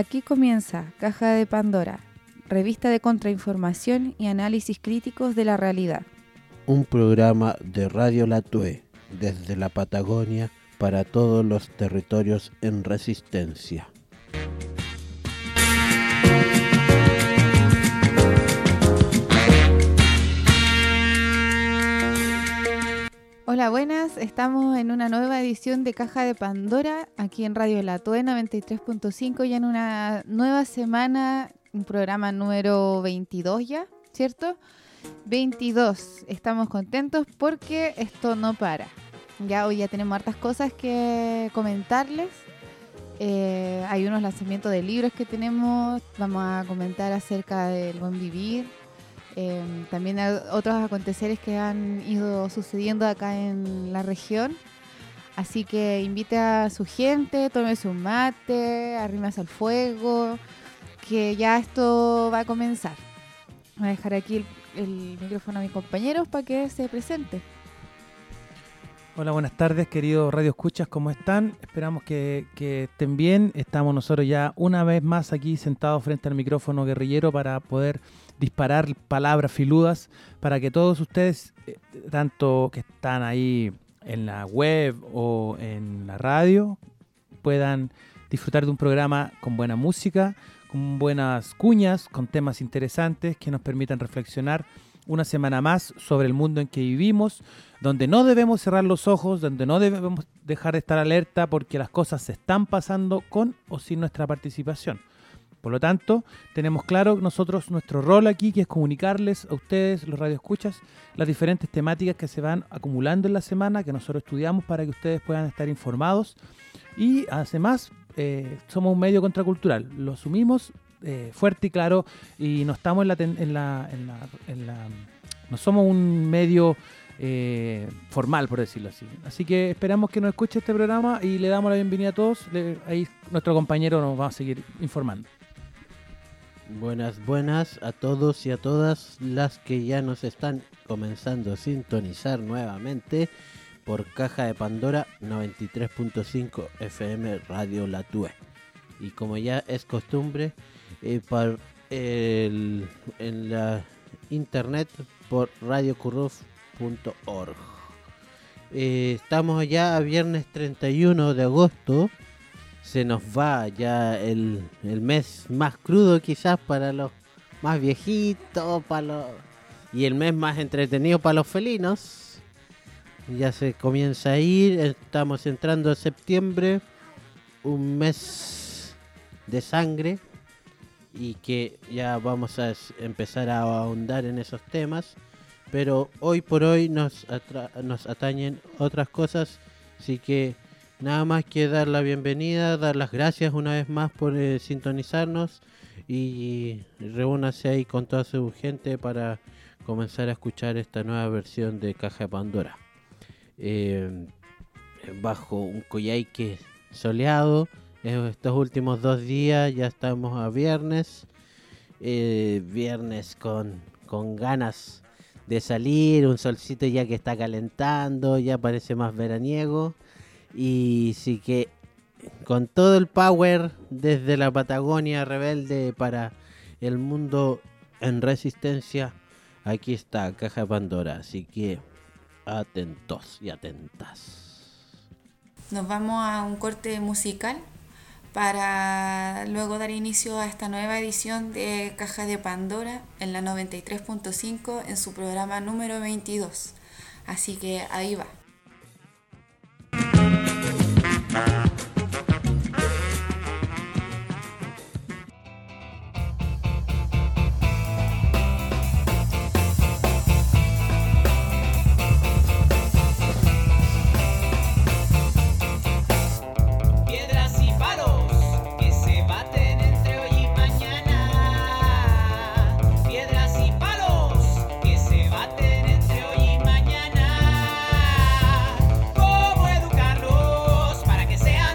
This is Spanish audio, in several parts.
Aquí comienza Caja de Pandora, revista de contrainformación y análisis críticos de la realidad. Un programa de Radio La Tue, desde la Patagonia para todos los territorios en resistencia. Hola, buenas. Estamos en una nueva edición de Caja de Pandora, aquí en Radio La Tue 93.5, ya en una nueva semana, un programa número 22 ya, ¿cierto? 22. Estamos contentos porque esto no para. Ya hoy ya tenemos hartas cosas que comentarles. Hay unos lanzamientos de libros que tenemos. Vamos a comentar acerca del buen vivir. También hay otros aconteceres que han ido sucediendo acá en la región. Así que invite a su gente, tome su mate, arrímase al fuego, que ya esto va a comenzar. Voy a dejar aquí el micrófono a mis compañeros para que se presente. Hola, buenas tardes, queridos Radio Escuchas, ¿cómo están? Esperamos que estén bien. Estamos nosotros ya una vez más aquí sentados frente al micrófono guerrillero para poder disparar palabras filudas para que todos ustedes, tanto que están ahí en la web o en la radio, puedan disfrutar de un programa con buena música, con buenas cuñas, con temas interesantes que nos permitan reflexionar una semana más sobre el mundo en que vivimos, donde no debemos cerrar los ojos, donde no debemos dejar de estar alerta porque las cosas se están pasando con o sin nuestra participación. Por lo tanto, tenemos claro nosotros nuestro rol aquí, que es comunicarles a ustedes, los radioescuchas, las diferentes temáticas que se van acumulando en la semana, que nosotros estudiamos para que ustedes puedan estar informados. Y además, somos un medio contracultural, lo asumimos fuerte y claro, y no estamos no somos un medio formal, por decirlo así. Así que esperamos que nos escuche este programa y le damos la bienvenida a todos. Ahí nuestro compañero nos va a seguir informando. Buenas a todos y a todas las que ya nos están comenzando a sintonizar nuevamente por Caja de Pandora 93.5 FM Radio La Tue. Y como ya es costumbre, en la internet por radiocurruf.org. Estamos ya a viernes 31 de agosto. Se nos va ya el mes más crudo quizás para los más viejitos, y el mes más entretenido para los felinos. Ya se comienza a ir, estamos entrando a septiembre, un mes de sangre, y que ya vamos a empezar a ahondar en esos temas, pero hoy por hoy nos atañen otras cosas, así que nada más que dar la bienvenida, dar las gracias una vez más por sintonizarnos, y reúnanse ahí con toda su gente para comenzar a escuchar esta nueva versión de Caja de Pandora. Bajo un Coyhaique soleado, estos últimos 2 días ya estamos a viernes, viernes con ganas de salir, un solcito ya que está calentando, ya parece más veraniego. Y sí que con todo el power desde la Patagonia rebelde para el mundo en resistencia, aquí está Caja de Pandora, así que atentos y atentas. Nos vamos a un corte musical para luego dar inicio a esta nueva edición de Caja de Pandora en la 93.5 en su programa número 22. Así que ahí va. ¿Cómo educarlos para que sean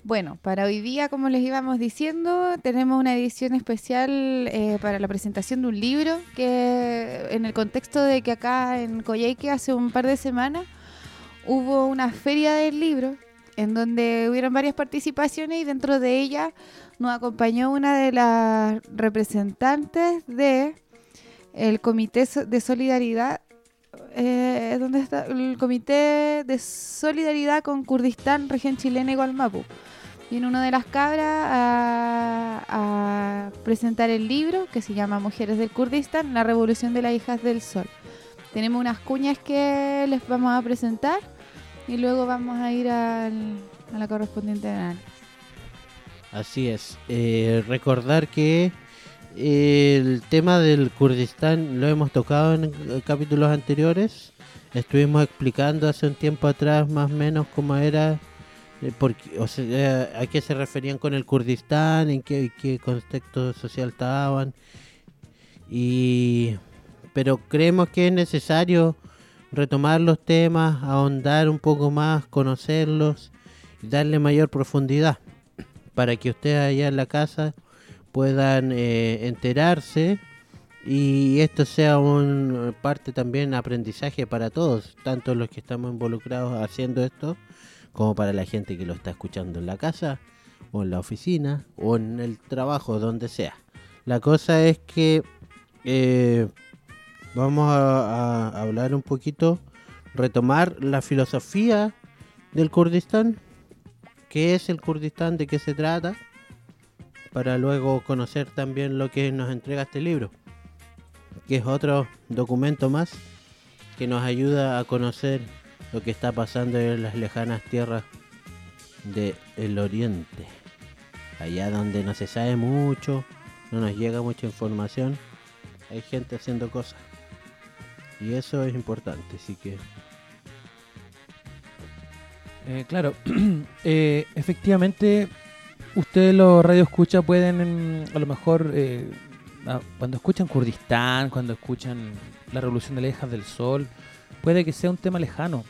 Bueno, para hoy día, como les íbamos diciendo, tenemos una edición especial para la presentación de un libro que, en el contexto de que acá en Coyhaique hace un par de semanas hubo una feria del libro en donde hubieron varias participaciones y dentro de ella nos acompañó una de las representantes de el Comité de Solidaridad. ¿Dónde está? El Comité de Solidaridad con Kurdistán, región chilena y Gualmapu. Viene una de las cabras a presentar el libro que se llama Mujeres del Kurdistán, la revolución de las hijas del sol. Tenemos unas cuñas que les vamos a presentar y luego vamos a ir a la correspondiente análisis. Así es. Recordar que el tema del Kurdistán lo hemos tocado en capítulos anteriores. Estuvimos explicando hace un tiempo atrás más o menos cómo era, porque, o sea, a qué se referían con el Kurdistán, en qué contexto social estaban. Pero creemos que es necesario retomar los temas, ahondar un poco más, conocerlos y darle mayor profundidad para que ustedes allá en la casa puedan enterarse y esto sea un parte también aprendizaje para todos, tanto los que estamos involucrados haciendo esto como para la gente que lo está escuchando en la casa o en la oficina o en el trabajo, donde sea. La cosa es que vamos a hablar un poquito, retomar la filosofía del Kurdistán. ¿Qué es el Kurdistán? ¿De qué se trata? Para luego conocer también lo que nos entrega este libro, que es otro documento más que nos ayuda a conocer lo que está pasando en las lejanas tierras del oriente, allá donde no se sabe mucho, no nos llega mucha información, hay gente haciendo cosas y eso es importante, así que claro, efectivamente ustedes los radioescuchas pueden a lo mejor cuando escuchan Kurdistán, cuando escuchan la revolución de las hijas del sol, puede que sea un tema lejano.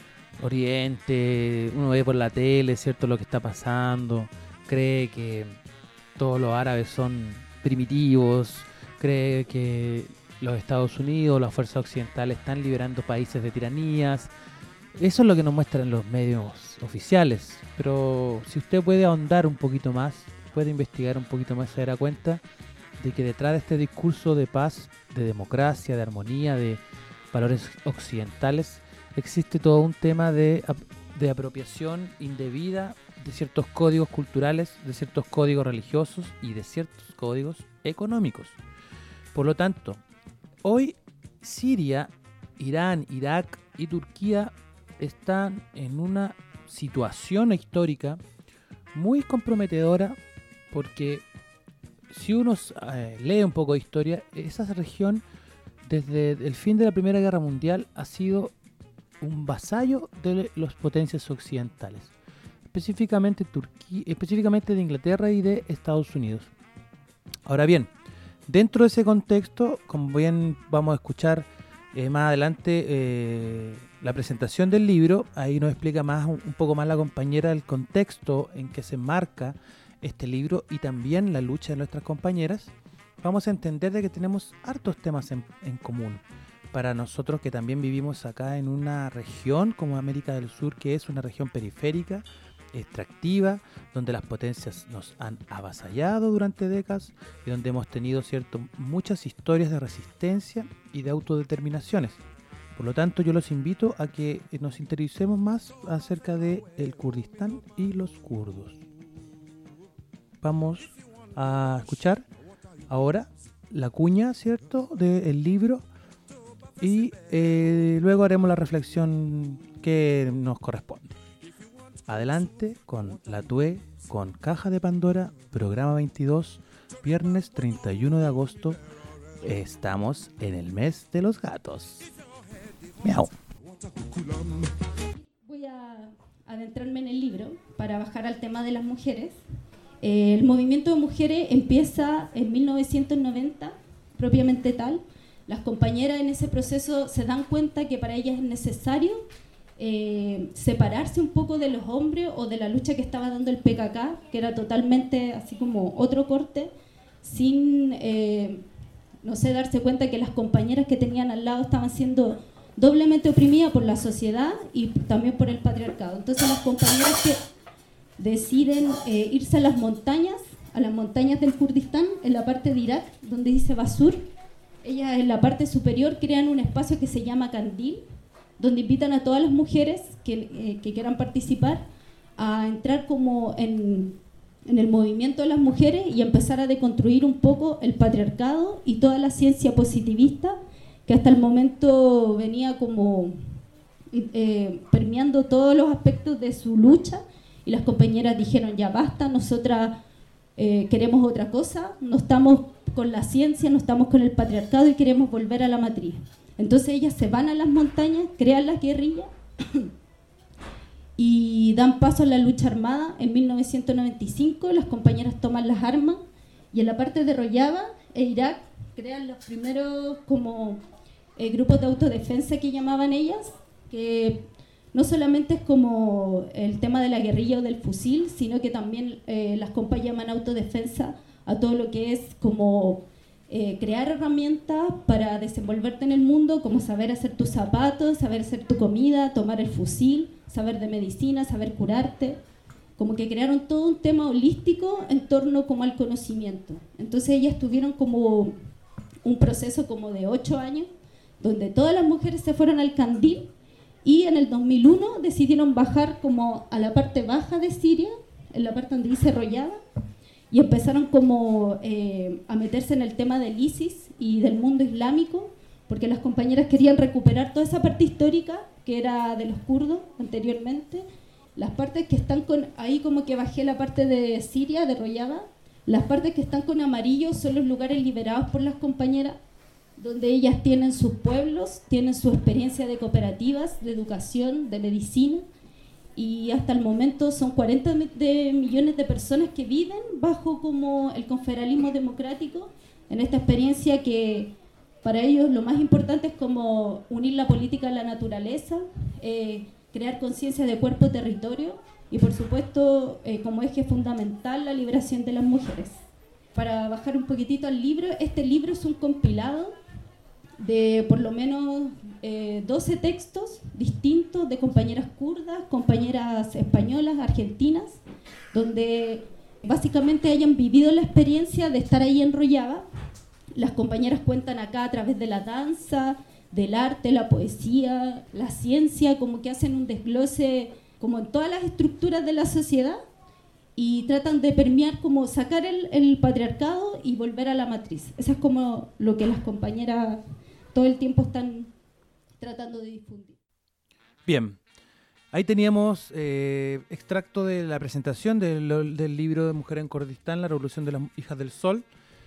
Oriente, uno ve por la tele, ¿cierto?, lo que está pasando, cree que todos los árabes son primitivos, cree que los Estados Unidos, las fuerzas occidentales están liberando países de tiranías. Eso es lo que nos muestran los medios oficiales, pero si usted puede ahondar un poquito más, puede investigar un poquito más, se dará cuenta de que detrás de este discurso de paz, de democracia, de armonía, de valores occidentales, existe todo un tema de apropiación indebida de ciertos códigos culturales, de ciertos códigos religiosos y de ciertos códigos económicos. Por lo tanto, hoy Siria, Irán, Irak y Turquía están en una situación histórica muy comprometedora, porque si uno lee un poco de historia, esa región desde el fin de la Primera Guerra Mundial ha sido un vasallo de las potencias occidentales, específicamente de Inglaterra y de Estados Unidos. Ahora bien, dentro de ese contexto, como bien vamos a escuchar más adelante la presentación del libro, ahí nos explica un poco más la compañera el contexto en que se enmarca este libro y también la lucha de nuestras compañeras. Vamos a entender de que tenemos hartos temas en común. Para nosotros que también vivimos acá en una región como América del Sur, que es una región periférica, extractiva, donde las potencias nos han avasallado durante décadas y donde hemos tenido muchas historias de resistencia y de autodeterminaciones. Por lo tanto, yo los invito a que nos interesemos más acerca de el Kurdistán y los kurdos. Vamos a escuchar ahora la cuña, ¿cierto?, del libro y luego haremos la reflexión que nos corresponde. Adelante con la TUE, con Caja de Pandora, programa 22, viernes 31 de agosto. Estamos en el mes de los gatos. Miau. Voy a adentrarme en el libro para bajar al tema de las mujeres. El movimiento de mujeres empieza en 1990, propiamente tal. Las compañeras en ese proceso se dan cuenta que para ellas es necesario separarse un poco de los hombres o de la lucha que estaba dando el PKK, que era totalmente así como otro corte, sin, no sé, darse cuenta que las compañeras que tenían al lado estaban siendo doblemente oprimidas por la sociedad y también por el patriarcado. Entonces las compañeras que deciden irse a las montañas del Kurdistán, en la parte de Irak, donde dice Basur, ellas en la parte superior crean un espacio que se llama Kandil, donde invitan a todas las mujeres que quieran participar a entrar como en el movimiento de las mujeres y empezar a deconstruir un poco el patriarcado y toda la ciencia positivista que hasta el momento venía como permeando todos los aspectos de su lucha, y las compañeras dijeron ya basta, nosotras queremos otra cosa, no estamos con la ciencia, no estamos con el patriarcado y queremos volver a la matriz. Entonces ellas se van a las montañas, crean la guerrilla y dan paso a la lucha armada. En 1995 las compañeras toman las armas y en la parte de Rojava e Irak crean los primeros como grupos de autodefensa que llamaban ellas, que no solamente es como el tema de la guerrilla o del fusil, sino que también las compas llaman autodefensa a todo lo que es como crear herramientas para desenvolverte en el mundo, como saber hacer tus zapatos, saber hacer tu comida, tomar el fusil, saber de medicina, saber curarte. Como que crearon todo un tema holístico en torno como al conocimiento. Entonces ellas tuvieron como un proceso como de 8 años, donde todas las mujeres se fueron al Kandil, y en el 2001 decidieron bajar como a la parte baja de Siria, en la parte donde dice Rojava, y empezaron como a meterse en el tema del ISIS y del mundo islámico, porque las compañeras querían recuperar toda esa parte histórica que era de los kurdos anteriormente. Las partes que están con, ahí como que bajé la parte de Siria, de Rojava, las partes que están con amarillo son los lugares liberados por las compañeras, donde ellas tienen sus pueblos, tienen su experiencia de cooperativas, de educación, de medicina, y hasta el momento son 40 millones de personas que viven bajo como el confederalismo democrático, en esta experiencia que para ellos lo más importante es como unir la política a la naturaleza, crear conciencia de cuerpo-territorio y por supuesto como eje fundamental la liberación de las mujeres. Para bajar un poquitito al libro, este libro es un compilado de por lo menos 12 textos distintos de compañeras kurdas, compañeras españolas, argentinas, donde básicamente hayan vivido la experiencia de estar ahí en Rojava. Las compañeras cuentan acá a través de la danza, del arte, la poesía, la ciencia, como que hacen un desglose como en todas las estructuras de la sociedad y tratan de permear, como sacar el patriarcado y volver a la matriz. Eso es como lo que las compañeras todo el tiempo están tratando de difundir. Bien, ahí teníamos extracto de la presentación del libro de Mujer en Kurdistán, la revolución de las hijas del sol.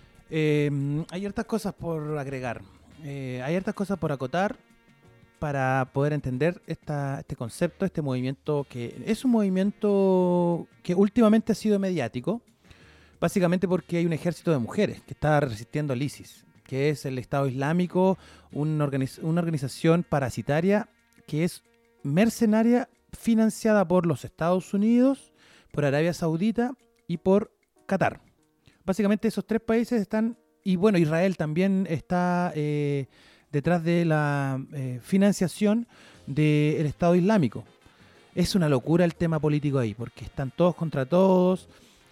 Hay hartas cosas por agregar, hay hartas cosas por acotar para poder entender este concepto, este movimiento, que es un movimiento que últimamente ha sido mediático, básicamente porque hay un ejército de mujeres que está resistiendo al ISIS, que es el Estado Islámico, una organización parasitaria que es mercenaria, financiada por los Estados Unidos, por Arabia Saudita y por Qatar. Básicamente esos 3 países están, y bueno, Israel también está detrás de la financiación del Estado Islámico. Es una locura el tema político ahí, porque están todos contra todos,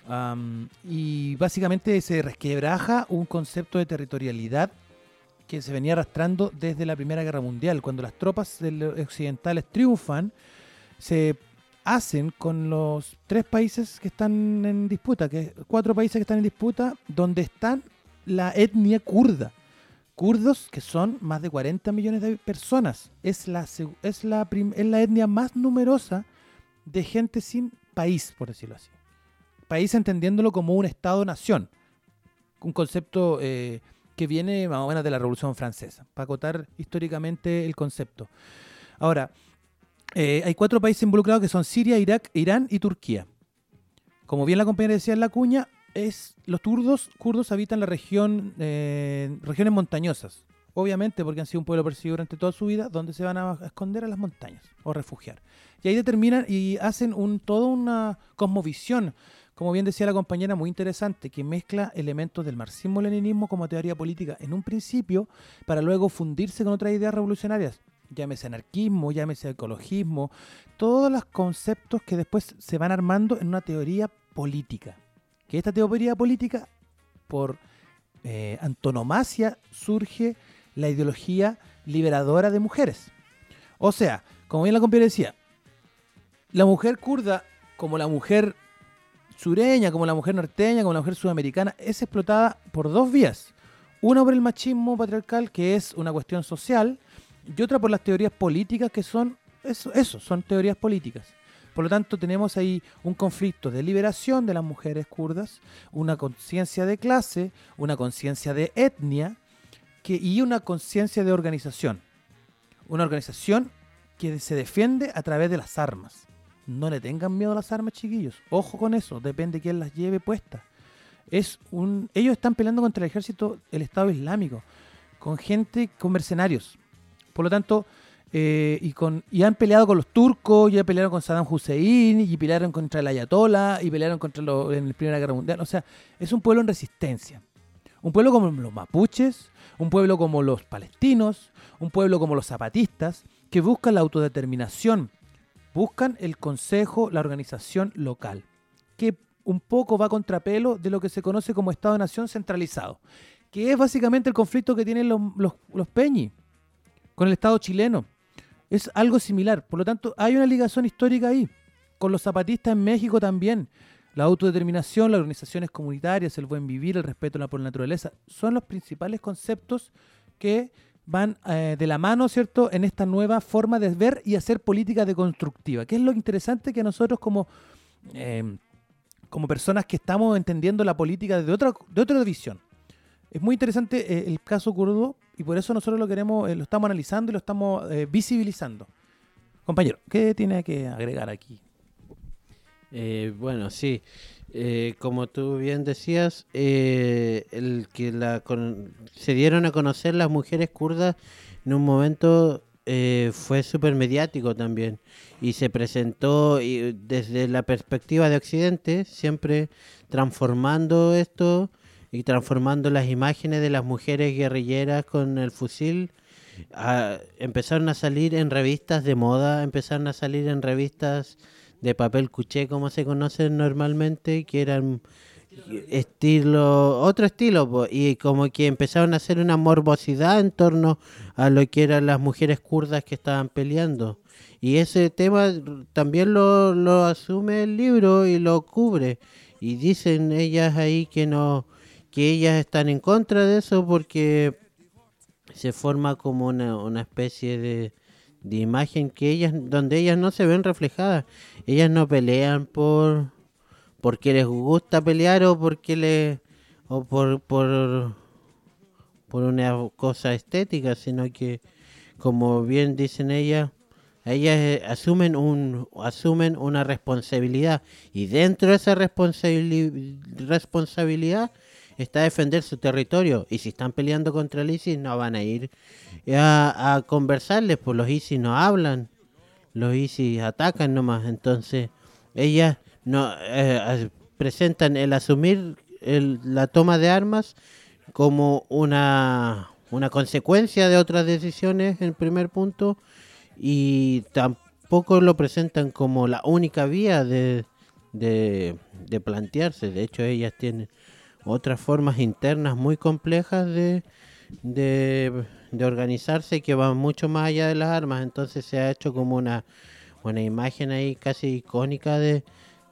y básicamente se resquebraja un concepto de territorialidad que se venía arrastrando desde la Primera Guerra Mundial. Cuando las tropas occidentales triunfan, se hacen con los 3 países que están en disputa, 4 países que están en disputa, donde están la etnia kurda. Kurdos, que son más de 40 millones de personas. Es la etnia más numerosa de gente sin país, por decirlo así. País entendiéndolo como un Estado-nación. Un concepto que viene más o menos de la Revolución Francesa, para acotar históricamente el concepto. Ahora, hay 4 países involucrados que son Siria, Irak, Irán y Turquía. Como bien la compañera decía en la cuña, los kurdos habitan la regiones montañosas, obviamente porque han sido un pueblo perseguido durante toda su vida, donde se van a esconder a las montañas o refugiar. Y ahí determinan y hacen toda una cosmovisión, como bien decía la compañera, muy interesante, que mezcla elementos del marxismo-leninismo como teoría política en un principio, para luego fundirse con otras ideas revolucionarias. Llámese anarquismo, llámese ecologismo, todos los conceptos que después se van armando en una teoría política. Que esta teoría política, por antonomasia, surge la ideología liberadora de mujeres. O sea, como bien la compañera decía, la mujer kurda, como la mujer sureña, como la mujer norteña, como la mujer sudamericana, es explotada por dos vías. Una por el machismo patriarcal, que es una cuestión social, y otra por las teorías políticas, que son eso, son teorías políticas. Por lo tanto, tenemos ahí un conflicto de liberación de las mujeres kurdas, una conciencia de clase, una conciencia de etnia y una conciencia de organización. Una organización que se defiende a través de las armas. No le tengan miedo a las armas, chiquillos. Ojo con eso, depende de quién las lleve puestas. Ellos están peleando contra el ejército, el Estado Islámico, con mercenarios. Por lo tanto, y han peleado con los turcos, ya pelearon con Saddam Hussein, y pelearon contra el Ayatollah, y pelearon en la Primera Guerra Mundial. O sea, es un pueblo en resistencia. Un pueblo como los mapuches, un pueblo como los palestinos, un pueblo como los zapatistas, que buscan la autodeterminación, buscan el consejo, la organización local, que un poco va a contrapelo de lo que se conoce como Estado-Nación centralizado, que es básicamente el conflicto que tienen los peñi con el Estado chileno. Es algo similar. Por lo tanto, hay una ligación histórica ahí. Con los zapatistas en México también. La autodeterminación, las organizaciones comunitarias, el buen vivir, el respeto por la naturaleza, son los principales conceptos que van de la mano, ¿cierto?, en esta nueva forma de ver y hacer política deconstructiva, que es lo interesante que nosotros como personas que estamos entendiendo la política de otra visión. Es muy interesante el caso kurdo, y por eso nosotros lo estamos analizando y lo estamos visibilizando. Compañero, ¿qué tiene que agregar aquí? Bueno, sí. Como tú bien decías, se dieron a conocer las mujeres kurdas en un momento fue súper mediático también, y se presentó desde la perspectiva de Occidente, siempre transformando esto y transformando las imágenes de las mujeres guerrilleras con el fusil. Empezaron a salir en revistas de moda, empezaron a salir en revistas de papel cuché, como se conocen normalmente, que eran otro estilo, y como que empezaron a hacer una morbosidad en torno a lo que eran las mujeres kurdas que estaban peleando. Y ese tema también lo asume el libro y lo cubre. Y dicen ellas ahí que ellas están en contra de eso, porque se forma como una especie de imagen donde ellas no se ven reflejadas. Ellas no pelean porque les gusta pelear o por una cosa estética, sino que, como bien dicen ellas asumen una responsabilidad, y dentro de esa responsabilidad está defender su territorio. Y si están peleando contra el ISIS, no van a ir a conversarles, pues los ISIS no hablan, los ISIS atacan nomás. Entonces ellas no presentan el asumir la toma de armas como una consecuencia de otras decisiones, en primer punto, y tampoco lo presentan como la única vía de plantearse. De hecho, ellas tienen otras formas internas muy complejas de organizarse, que van mucho más allá de las armas. Entonces se ha hecho como una imagen ahí casi icónica de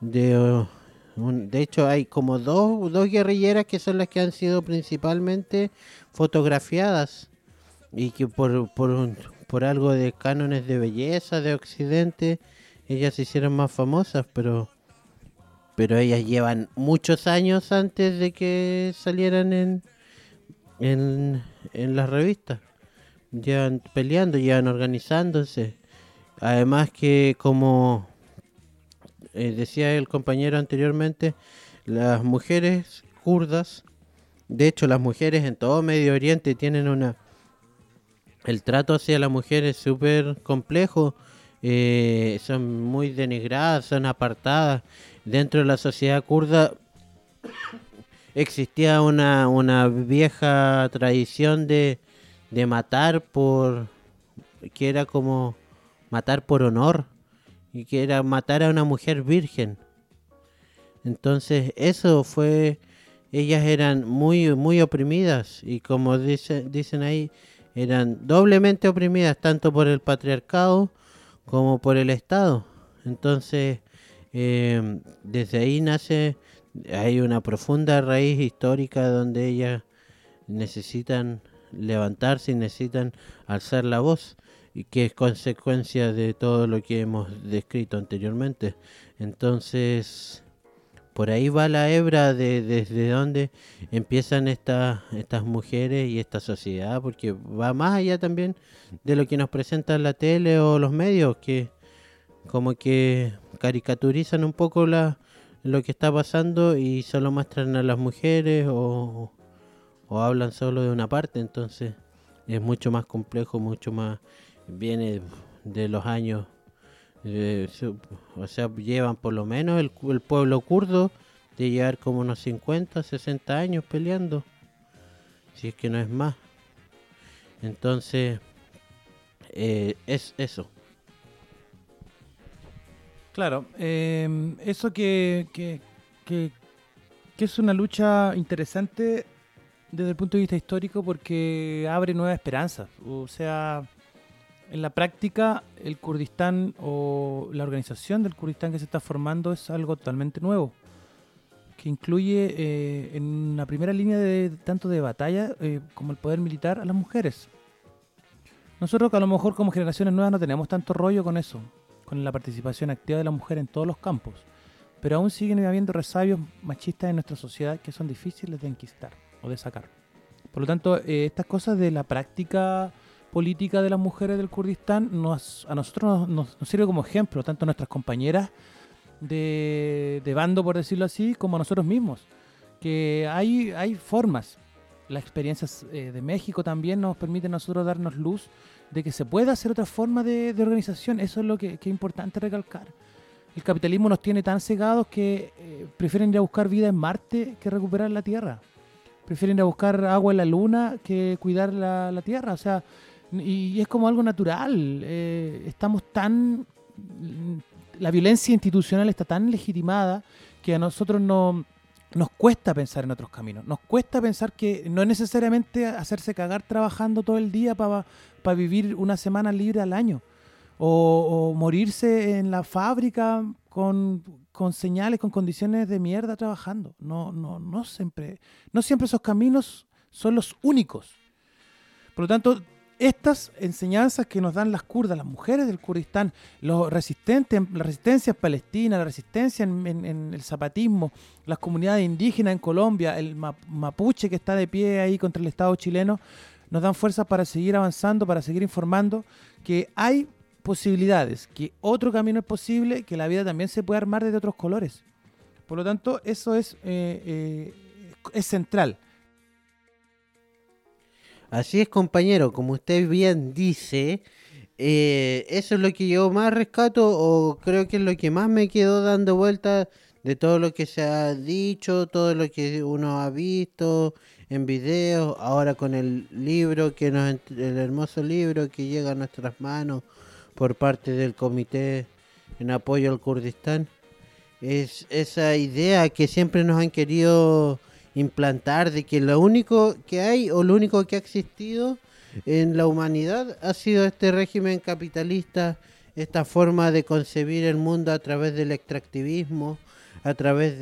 hecho hay como dos guerrilleras que son las que han sido principalmente fotografiadas, y que por algo de cánones de belleza de Occidente ellas se hicieron más famosas, pero ellas llevan muchos años antes de que salieran en las revistas. Llevan peleando, llevan organizándose. Además que, como decía el compañero anteriormente, las mujeres kurdas, de hecho las mujeres en todo Medio Oriente tienen el trato hacia la mujer es súper complejo. Son muy denigradas, son apartadas. Dentro de la sociedad kurda existía una vieja tradición de matar que era como matar por honor, y que era matar a una mujer virgen. Entonces ellas eran muy, muy oprimidas, y como dicen ahí, eran doblemente oprimidas, tanto por el patriarcado como por el Estado. Entonces, desde ahí hay una profunda raíz histórica donde ellas necesitan levantarse y necesitan alzar la voz, y que es consecuencia de todo lo que hemos descrito anteriormente. Entonces, por ahí va la hebra desde donde empiezan estas mujeres y esta sociedad, porque va más allá también de lo que nos presenta la tele o los medios, que como que caricaturizan un poco lo que está pasando y solo muestran a las mujeres o hablan solo de una parte. Entonces es mucho más complejo, mucho más, viene de los años. O sea, llevan por lo menos el pueblo kurdo de llevar como unos 50, 60 años peleando, si es que no es más. Entonces, es eso. Claro, eso que es una lucha interesante desde el punto de vista histórico, porque abre nuevas esperanzas. O sea, en la práctica, el Kurdistán o la organización del Kurdistán que se está formando es algo totalmente nuevo, que incluye en la primera línea tanto de batalla como el poder militar a las mujeres. Nosotros, que a lo mejor como generaciones nuevas no tenemos tanto rollo con eso, con la participación activa de la mujer en todos los campos, pero aún siguen habiendo resabios machistas en nuestra sociedad que son difíciles de enquistar o de sacar. Por lo tanto, estas cosas de la práctica política de las mujeres del Kurdistán a nosotros nos sirve como ejemplo, tanto a nuestras compañeras de bando, por decirlo así, como a nosotros mismos, que hay formas. Las experiencias de México también nos permiten a nosotros darnos luz de que se puede hacer otra forma de organización. Eso es lo que es importante recalcar. El capitalismo nos tiene tan cegados que prefieren ir a buscar vida en Marte que recuperar la Tierra. Prefieren ir a buscar agua en la Luna que cuidar la Tierra. O sea, y es como algo natural. Estamos la violencia institucional está tan legitimada que a nosotros nos cuesta pensar en otros caminos. Nos cuesta pensar que no es necesariamente hacerse cagar trabajando todo el día para vivir una semana libre al año. O morirse en la fábrica con señales, con condiciones de mierda trabajando. No siempre esos caminos son los únicos. Por lo tanto, estas enseñanzas que nos dan las kurdas, las mujeres del Kurdistán, la resistencia palestina, la resistencia en el zapatismo, las comunidades indígenas en Colombia, el mapuche que está de pie ahí contra el Estado chileno, nos dan fuerzas para seguir avanzando, para seguir informando que hay posibilidades, que otro camino es posible, que la vida también se puede armar de otros colores. Por lo tanto, eso es central. Así es, compañero, como usted bien dice, eso es lo que yo más rescato, o creo que es lo que más me quedó dando vueltas de todo lo que se ha dicho, todo lo que uno ha visto en videos, ahora con el libro, el hermoso libro que llega a nuestras manos por parte del Comité en Apoyo al Kurdistán. Es esa idea que siempre nos han querido implantar de que lo único que hay o lo único que ha existido en la humanidad ha sido este régimen capitalista, esta forma de concebir el mundo a través del extractivismo, a través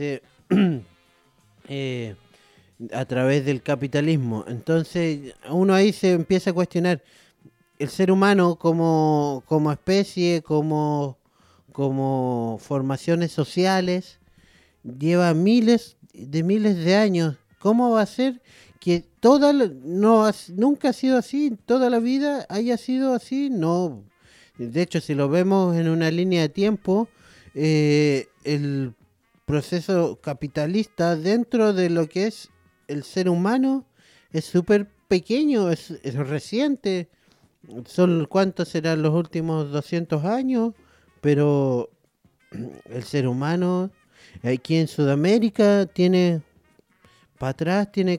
del capitalismo. Entonces uno ahí se empieza a cuestionar el ser humano como especie, como formaciones sociales, lleva miles de años. ¿Cómo va a ser que nunca ha sido así, toda la vida haya sido así? No. De hecho, si lo vemos en una línea de tiempo, el proceso capitalista dentro de lo que es el ser humano es súper pequeño, es reciente. ¿Cuántos serán los últimos 200 años? Pero el ser humano aquí en Sudamérica tiene, para atrás, tiene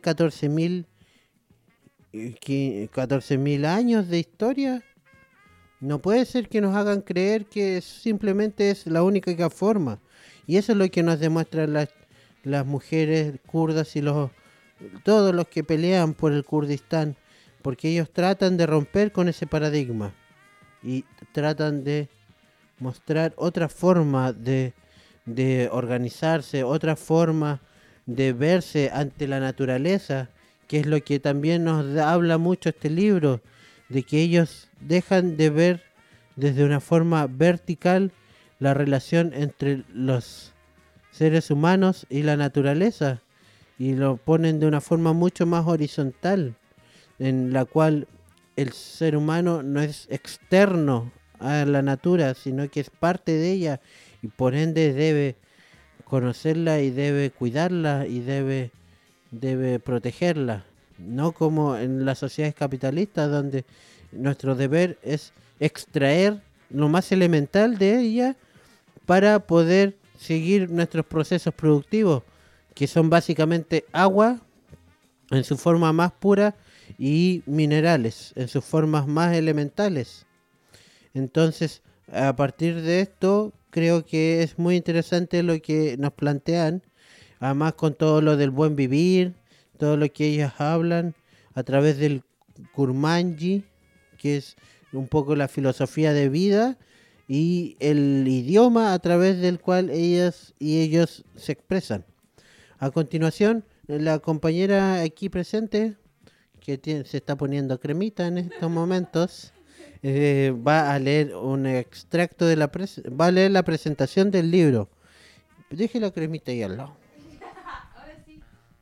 14.000 años de historia. No puede ser que nos hagan creer que simplemente es la única forma. Y eso es lo que nos demuestran las mujeres kurdas y todos los que pelean por el Kurdistán. Porque ellos tratan de romper con ese paradigma. Y tratan de mostrar otra forma de organizarse, otra forma de verse ante la naturaleza, que es lo que también nos habla mucho este libro, de que ellos dejan de ver desde una forma vertical la relación entre los seres humanos y la naturaleza, y lo ponen de una forma mucho más horizontal, en la cual el ser humano no es externo a la natura, sino que es parte de ella, y por ende debe conocerla y debe cuidarla y debe protegerla. No como en las sociedades capitalistas, donde nuestro deber es extraer lo más elemental de ella para poder seguir nuestros procesos productivos, que son básicamente agua en su forma más pura y minerales en sus formas más elementales. Entonces, a partir de esto, creo que es muy interesante lo que nos plantean, además con todo lo del buen vivir, todo lo que ellas hablan a través del Kurmanji, que es un poco la filosofía de vida, y el idioma a través del cual ellas y ellos se expresan. A continuación, la compañera aquí presente, que se está poniendo cremita en estos momentos, va a leer un extracto de va a leer la presentación del libro. Deje la cremita ahí al lado. Ahora sí.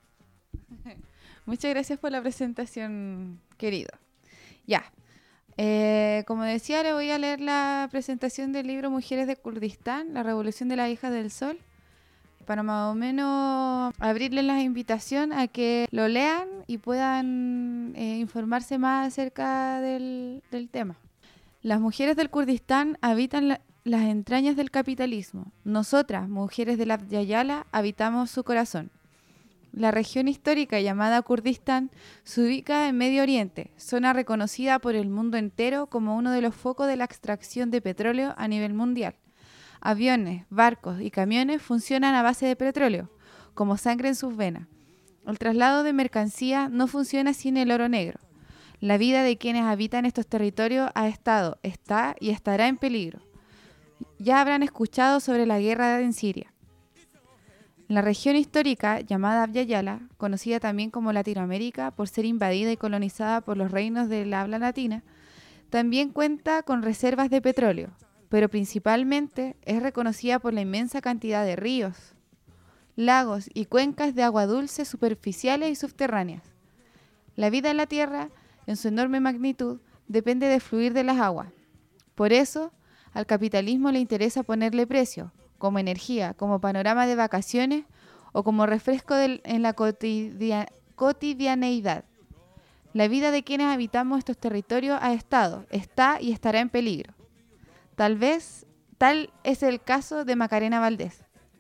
Muchas gracias por la presentación, querido. Ya. Como decía, le voy a leer la presentación del libro Mujeres de Kurdistán, la revolución de las hijas del sol, para más o menos abrirles la invitación a que lo lean y puedan informarse más acerca del tema. Las mujeres del Kurdistán habitan las entrañas del capitalismo. Nosotras, mujeres de Labd Yayala, habitamos su corazón. La región histórica llamada Kurdistán se ubica en Medio Oriente, zona reconocida por el mundo entero como uno de los focos de la extracción de petróleo a nivel mundial. Aviones, barcos y camiones funcionan a base de petróleo, como sangre en sus venas. El traslado de mercancía no funciona sin el oro negro. La vida de quienes habitan estos territorios ha estado, está y estará en peligro. Ya habrán escuchado sobre la guerra en Siria. La región histórica llamada Abya Yala, conocida también como Latinoamérica por ser invadida y colonizada por los reinos de la habla latina, también cuenta con reservas de petróleo, pero principalmente es reconocida por la inmensa cantidad de ríos, lagos y cuencas de agua dulce superficiales y subterráneas. La vida en la Tierra, en su enorme magnitud, depende del fluir de las aguas. Por eso, al capitalismo le interesa ponerle precio, como energía, como panorama de vacaciones o como refresco en la cotidianeidad. La vida de quienes habitamos estos territorios ha estado, está y estará en peligro. Tal es el caso de Macarena Valdés.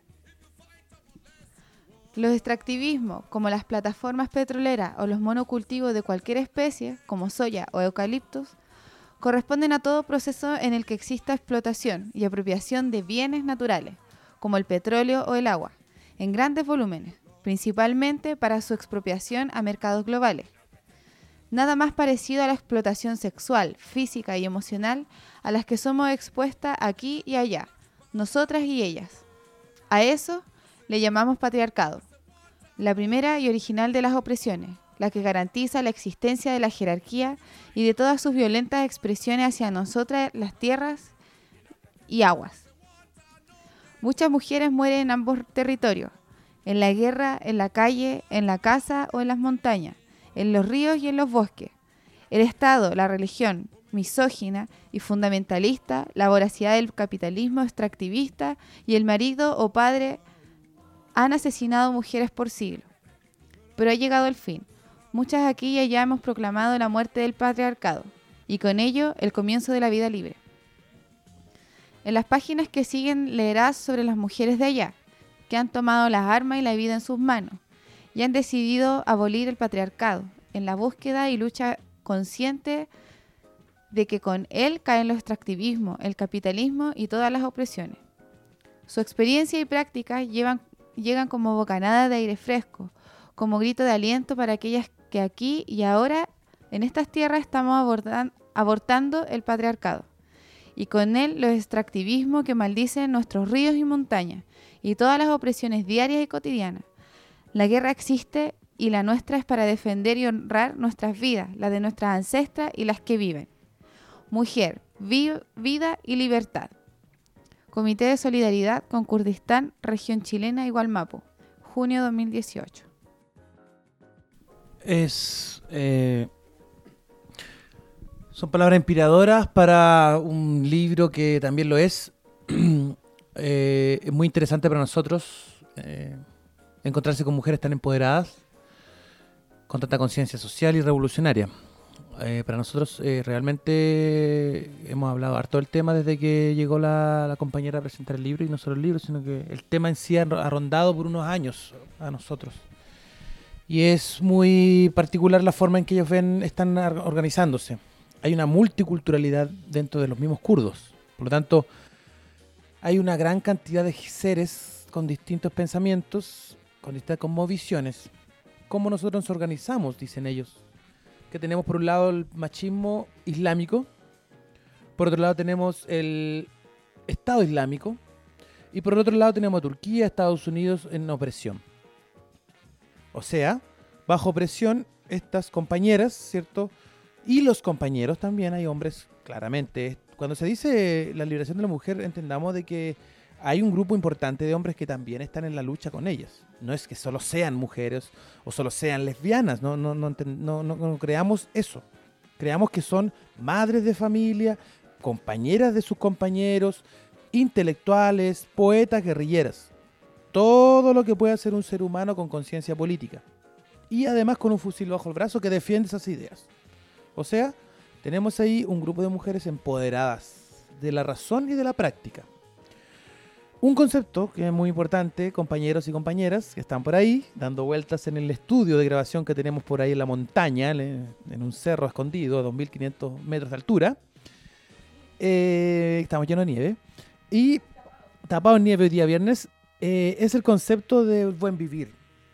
Los extractivismos, como las plataformas petroleras o los monocultivos de cualquier especie, como soya o eucaliptus, corresponden a todo proceso en el que exista explotación y apropiación de bienes naturales, como el petróleo o el agua, en grandes volúmenes, principalmente para su expropiación a mercados globales. Nada más parecido a la explotación sexual, física y emocional a las que somos expuestas aquí y allá, nosotras y ellas. A eso le llamamos patriarcado, la primera y original de las opresiones, la que garantiza la existencia de la jerarquía y de todas sus violentas expresiones hacia nosotras, las tierras y aguas. Muchas mujeres mueren en ambos territorios, en la guerra, en la calle, en la casa o en las montañas, en los ríos y en los bosques. El Estado, la religión, misógina y fundamentalista, la voracidad del capitalismo extractivista y el marido o padre han asesinado mujeres por siglos. Pero ha llegado el fin. Muchas aquí y allá hemos proclamado la muerte del patriarcado. y con ello el comienzo de la vida libre. En las páginas que siguen leerás sobre las mujeres de allá, que han tomado las armas y la vida en sus manos y han decidido abolir el patriarcado en la búsqueda y lucha consciente de que con él caen los extractivismos, el capitalismo y todas las opresiones. Su experiencia y práctica llegan como bocanada de aire fresco, como grito de aliento para aquellas que aquí y ahora en estas tierras estamos abortando el patriarcado y con él los extractivismos que maldicen nuestros ríos y montañas y todas las opresiones diarias y cotidianas. La guerra existe y la nuestra es para defender y honrar nuestras vidas, las de nuestras ancestras y las que viven. Mujer, vida y libertad. Comité de Solidaridad con Kurdistán, Región Chilena y Gualmapu, junio 2018. Son palabras inspiradoras para un libro que también lo es. Es muy interesante para nosotros encontrarse con mujeres tan empoderadas, con tanta conciencia social y revolucionaria. Para nosotros realmente hemos hablado harto del tema desde que llegó la compañera a presentar el libro, y no solo el libro, sino que el tema en sí ha rondado por unos años a nosotros. Y es muy particular la forma en que ellos están organizándose. Hay una multiculturalidad dentro de los mismos kurdos. Por lo tanto, hay una gran cantidad de seres con distintos pensamientos, con distintas cosmovisiones. ¿Cómo nosotros nos organizamos?, dicen ellos. Que tenemos por un lado el machismo islámico, por otro lado tenemos el Estado Islámico, y por otro lado tenemos a Turquía, Estados Unidos en opresión. O sea, bajo presión estas compañeras, ¿cierto? Y los compañeros también, hay hombres, claramente. Cuando se dice la liberación de la mujer, entendamos de que hay un grupo importante de hombres que también están en la lucha con ellas. No es que solo sean mujeres o solo sean lesbianas, no creamos eso. Creamos que son madres de familia, compañeras de sus compañeros, intelectuales, poetas, guerrilleras. Todo lo que puede hacer un ser humano con conciencia política. Y además con un fusil bajo el brazo que defiende esas ideas. O sea, tenemos ahí un grupo de mujeres empoderadas de la razón y de la práctica. Un concepto que es muy importante, compañeros y compañeras que están por ahí, dando vueltas en el estudio de grabación que tenemos por ahí en la montaña, en un cerro escondido a 2.500 metros de altura. Estamos llenos de nieve. Y tapado en nieve hoy día viernes, es el concepto del buen vivir.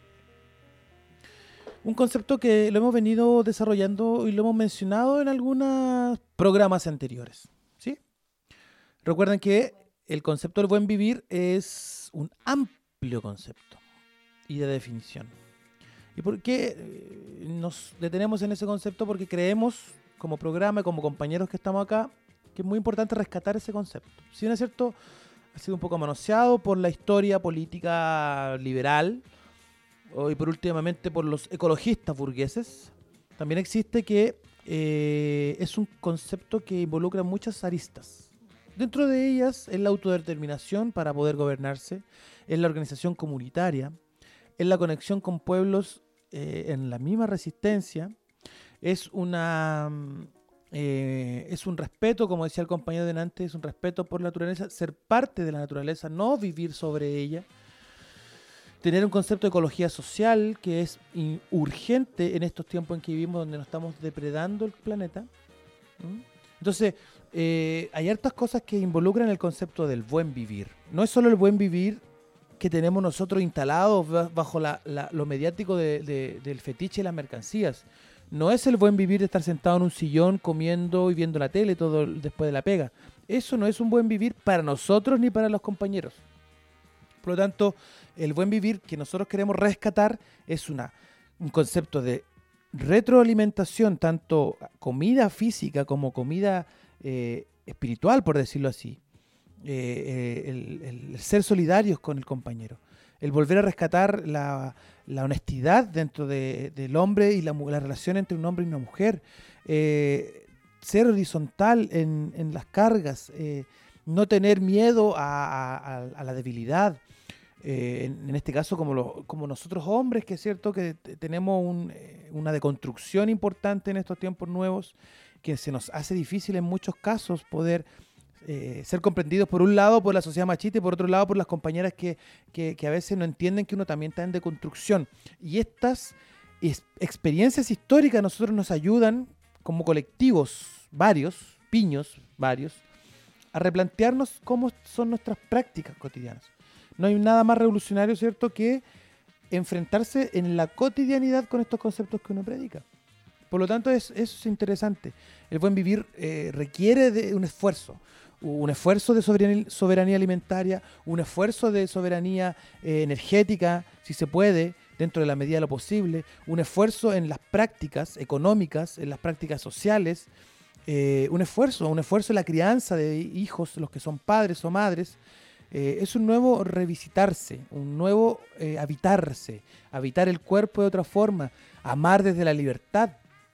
Un concepto que lo hemos venido desarrollando y lo hemos mencionado en algunos programas anteriores, ¿sí? Recuerden que el concepto del buen vivir es un amplio concepto y de definición. ¿Y por qué nos detenemos en ese concepto? Porque creemos, como programa y como compañeros que estamos acá, que es muy importante rescatar ese concepto. Si bien es cierto, ha sido un poco manoseado por la historia política liberal y por últimamente por los ecologistas burgueses, también existe que es un concepto que involucra muchas aristas. Dentro de ellas es la autodeterminación para poder gobernarse, es la organización comunitaria, es la conexión con pueblos en la misma resistencia, es un respeto, como decía el compañero de antes, es un respeto por la naturaleza, ser parte de la naturaleza, no vivir sobre ella, tener un concepto de ecología social que es urgente en estos tiempos en que vivimos, donde nos estamos depredando el planeta. Entonces, hay hartas cosas que involucran el concepto del buen vivir. No es solo el buen vivir que tenemos nosotros instalados bajo lo mediático del fetiche y las mercancías. No es el buen vivir de estar sentado en un sillón comiendo y viendo la tele todo después de la pega. Eso no es un buen vivir para nosotros ni para los compañeros. Por lo tanto, el buen vivir que nosotros queremos rescatar es un concepto de retroalimentación, tanto comida física como comida espiritual, por decirlo así. El ser solidarios con el compañero. El volver a rescatar la honestidad dentro del hombre y la relación entre un hombre y una mujer. Ser horizontal en las cargas. No tener miedo a la debilidad. En este caso como nosotros hombres, que es cierto que tenemos una deconstrucción importante en estos tiempos nuevos, que se nos hace difícil en muchos casos poder ser comprendidos por un lado por la sociedad machista y por otro lado por las compañeras que a veces no entienden que uno también está en deconstrucción. Y estas experiencias históricas a nosotros nos ayudan como colectivos, varios, a replantearnos cómo son nuestras prácticas cotidianas. No hay nada más revolucionario, ¿cierto?, que enfrentarse en la cotidianidad con estos conceptos que uno predica. Por lo tanto, eso es interesante. El buen vivir requiere de un esfuerzo de soberanía alimentaria, un esfuerzo de soberanía energética, si se puede, dentro de la medida de lo posible, un esfuerzo en las prácticas económicas, en las prácticas sociales, un esfuerzo en la crianza de hijos, los que son padres o madres. Es un nuevo revisitarse, un nuevo habitar el cuerpo de otra forma, amar desde la libertad.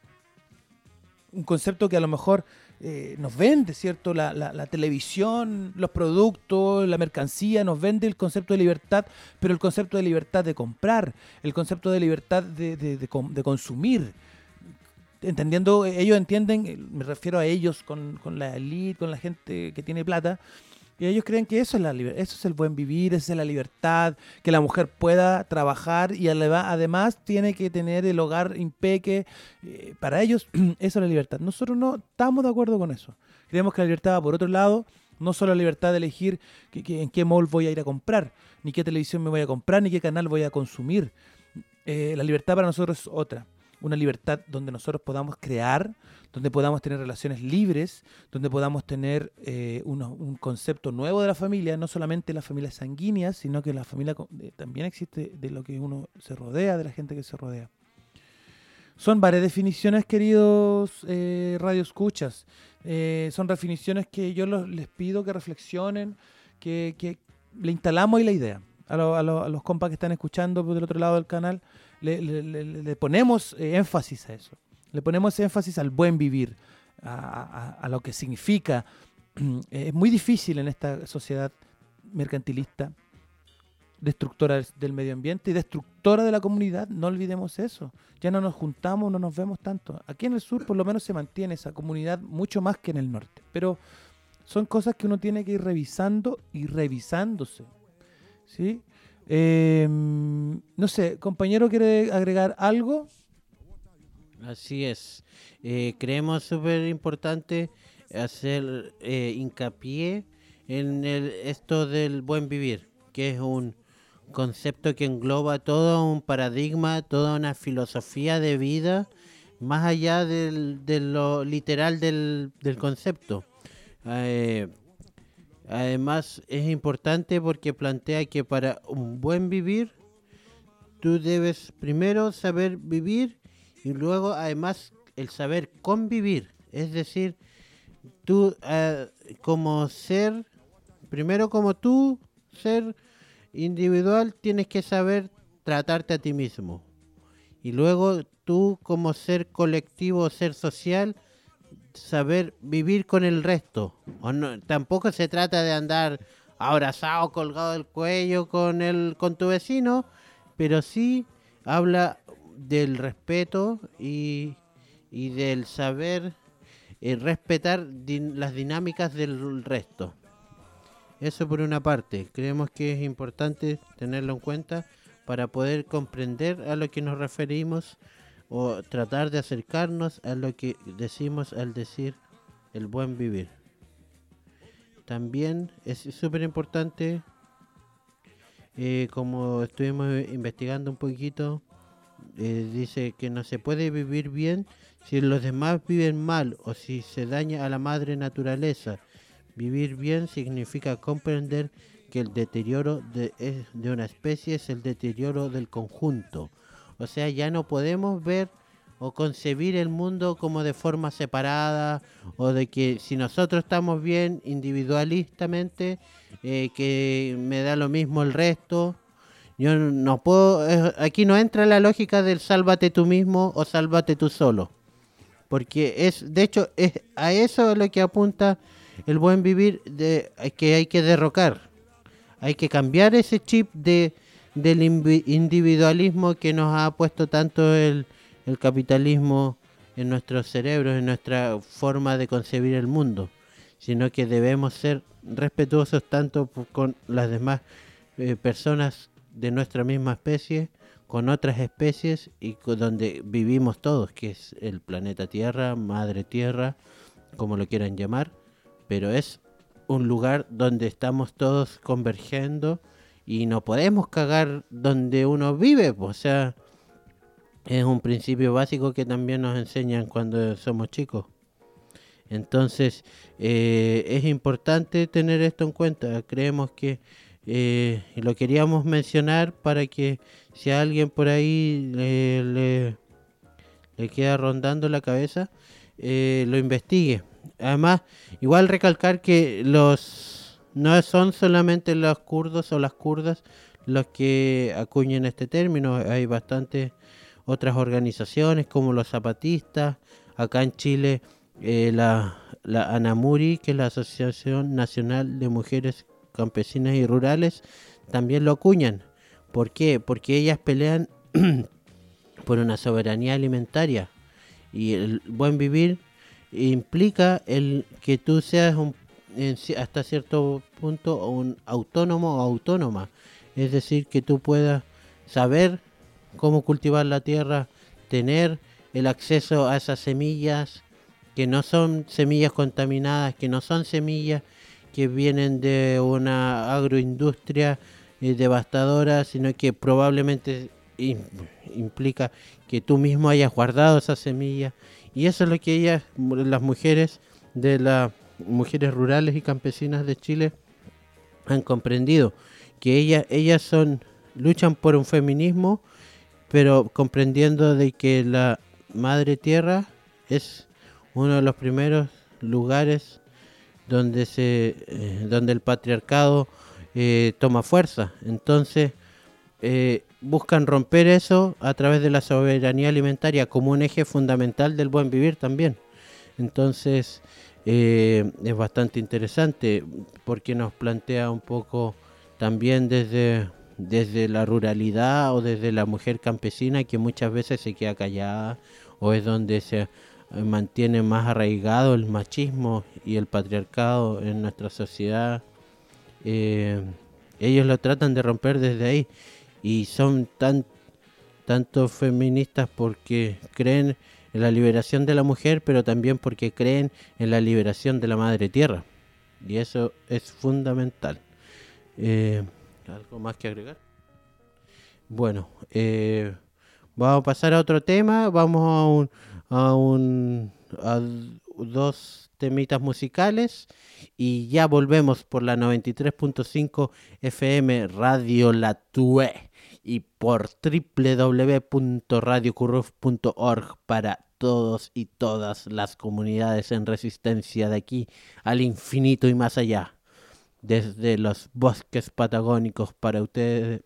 Un concepto que a lo mejor nos vende, ¿cierto? La televisión, los productos, la mercancía, nos vende el concepto de libertad, pero el concepto de libertad de comprar, el concepto de libertad de consumir. Entendiendo, ellos entienden, me refiero a ellos con la elite, con la gente que tiene plata, y ellos creen que eso es la libertad, eso es el buen vivir, esa es la libertad, que la mujer pueda trabajar y además tiene que tener el hogar impeque. Para ellos eso es la libertad. Nosotros no estamos de acuerdo con eso. Creemos que la libertad va por otro lado, no solo la libertad de elegir en qué mall voy a ir a comprar, ni qué televisión me voy a comprar, ni qué canal voy a consumir. La libertad para nosotros es otra. Una libertad donde nosotros podamos crear, donde podamos tener relaciones libres, donde podamos tener un concepto nuevo de la familia, no solamente las familias sanguíneas, sino que la familia también existe de lo que uno se rodea, de la gente que se rodea. Son varias definiciones, queridos radioescuchas. Son definiciones que yo les pido que reflexionen, que le instalamos ahí la idea. A los compas que están escuchando del otro lado del canal, le ponemos énfasis a eso. Le ponemos énfasis al buen vivir, a lo que significa. Es muy difícil en esta sociedad mercantilista, destructora del medio ambiente y destructora de la comunidad. No olvidemos eso. Ya no nos juntamos, no nos vemos tanto. Aquí en el sur por lo menos se mantiene esa comunidad mucho más que en el norte. Pero son cosas que uno tiene que ir revisando y revisándose. ¿Sí? No sé, compañero, ¿quiere agregar algo? Así es. Creemos súper importante hacer hincapié en esto del buen vivir, que es un concepto que engloba todo un paradigma, toda una filosofía de vida, más allá de lo literal del concepto. Además es importante porque plantea que para un buen vivir tú debes primero saber vivir y luego además el saber convivir. Es decir, tú como ser, primero como tú, ser individual, tienes que saber tratarte a ti mismo. Y luego tú como ser colectivo, ser social, saber vivir con el resto. O no, tampoco se trata de andar abrazado, colgado del cuello con tu vecino, pero sí habla del respeto y del saber respetar las dinámicas del resto. Eso por una parte. Creemos que es importante tenerlo en cuenta para poder comprender a lo que nos referimos o tratar de acercarnos a lo que decimos al decir el buen vivir. También es súper importante, como estuvimos investigando un poquito, dice que no se puede vivir bien si los demás viven mal o si se daña a la madre naturaleza. Vivir bien significa comprender que el deterioro de una especie es el deterioro del conjunto. O sea, ya no podemos ver o concebir el mundo como de forma separada, o de que si nosotros estamos bien individualistamente, que me da lo mismo el resto. Yo no puedo, aquí no entra la lógica del sálvate tú mismo o sálvate tú solo, porque de hecho es a eso lo que apunta el buen vivir, que hay que derrocar. Hay que cambiar ese chip del individualismo que nos ha puesto tanto el capitalismo en nuestros cerebros, en nuestra forma de concebir el mundo, sino que debemos ser respetuosos tanto con las demás personas de nuestra misma especie, con otras especies y donde vivimos todos, que es el planeta Tierra, Madre Tierra, como lo quieran llamar, pero es un lugar donde estamos todos convergiendo y no podemos cagar donde uno vive, o sea, es un principio básico que también nos enseñan cuando somos chicos. Entonces, es importante tener esto en cuenta. Creemos que lo queríamos mencionar para que si a alguien por ahí le queda rondando la cabeza, lo investigue. Además, igual recalcar que no son solamente los kurdos o las kurdas los que acuñan este término. Hay bastantes otras organizaciones como los zapatistas. Acá en Chile, la ANAMURI, que es la Asociación Nacional de Mujeres Campesinas y Rurales, también lo acuñan. ¿Por qué? Porque ellas pelean por una soberanía alimentaria, y el buen vivir implica el que tú seas hasta cierto punto un autónomo o autónoma, es decir, que tú puedas saber cómo cultivar la tierra, tener el acceso a esas semillas que no son semillas contaminadas, que no son semillas que vienen de una agroindustria devastadora, sino que probablemente implica que tú mismo hayas guardado esas semillas. Y eso es lo que las mujeres de las mujeres rurales y campesinas de Chile han comprendido, que ellas luchan por un feminismo, pero comprendiendo de que la Madre Tierra es uno de los primeros lugares donde el patriarcado toma fuerza. Entonces buscan romper eso a través de la soberanía alimentaria como un eje fundamental del buen vivir también. Entonces es bastante interesante porque nos plantea un poco también desde la ruralidad o desde la mujer campesina, que muchas veces se queda callada, o es donde se mantiene más arraigado el machismo y el patriarcado en nuestra sociedad. Ellos lo tratan de romper desde ahí, y son tanto feministas porque creen en la liberación de la mujer, pero también porque creen en la liberación de la Madre Tierra, y eso es fundamental. ¿Algo más que agregar? Bueno, vamos a pasar a otro tema. Vamos a dos temitas musicales y ya volvemos por la 93.5 FM Radio La Tue y por www.radiocurruf.org para todos y todas las comunidades en resistencia de aquí al infinito y más allá. Desde los bosques patagónicos para ustedes.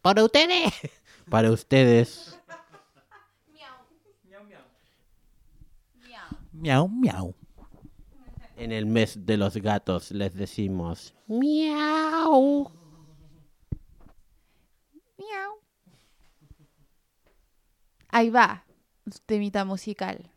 Miau, miau. En el mes de los gatos les decimos miau. Miau. Ahí va, temita musical.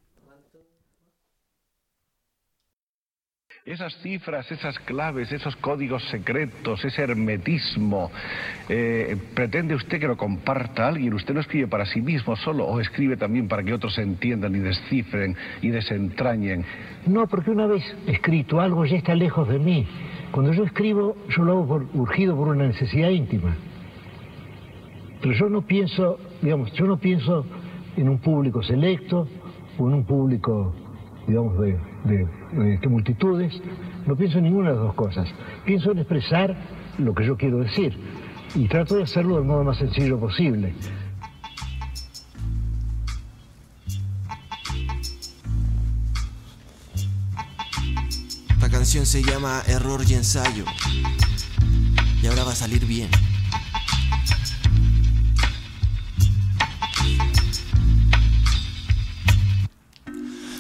Esas cifras, esas claves, esos códigos secretos, ese hermetismo, ¿pretende usted que lo comparta alguien? Usted no escribe para sí mismo solo, o escribe también para que otros entiendan y descifren y desentrañen. No, porque una vez escrito algo ya está lejos de mí. Cuando yo escribo, yo lo hago urgido por una necesidad íntima. Pero yo no pienso en un público selecto o en un público, digamos, de multitudes. No pienso en ninguna de las dos cosas. Pienso en expresar lo que yo quiero decir y trato de hacerlo del modo más sencillo posible. Esta canción se llama Error y Ensayo, y ahora va a salir bien.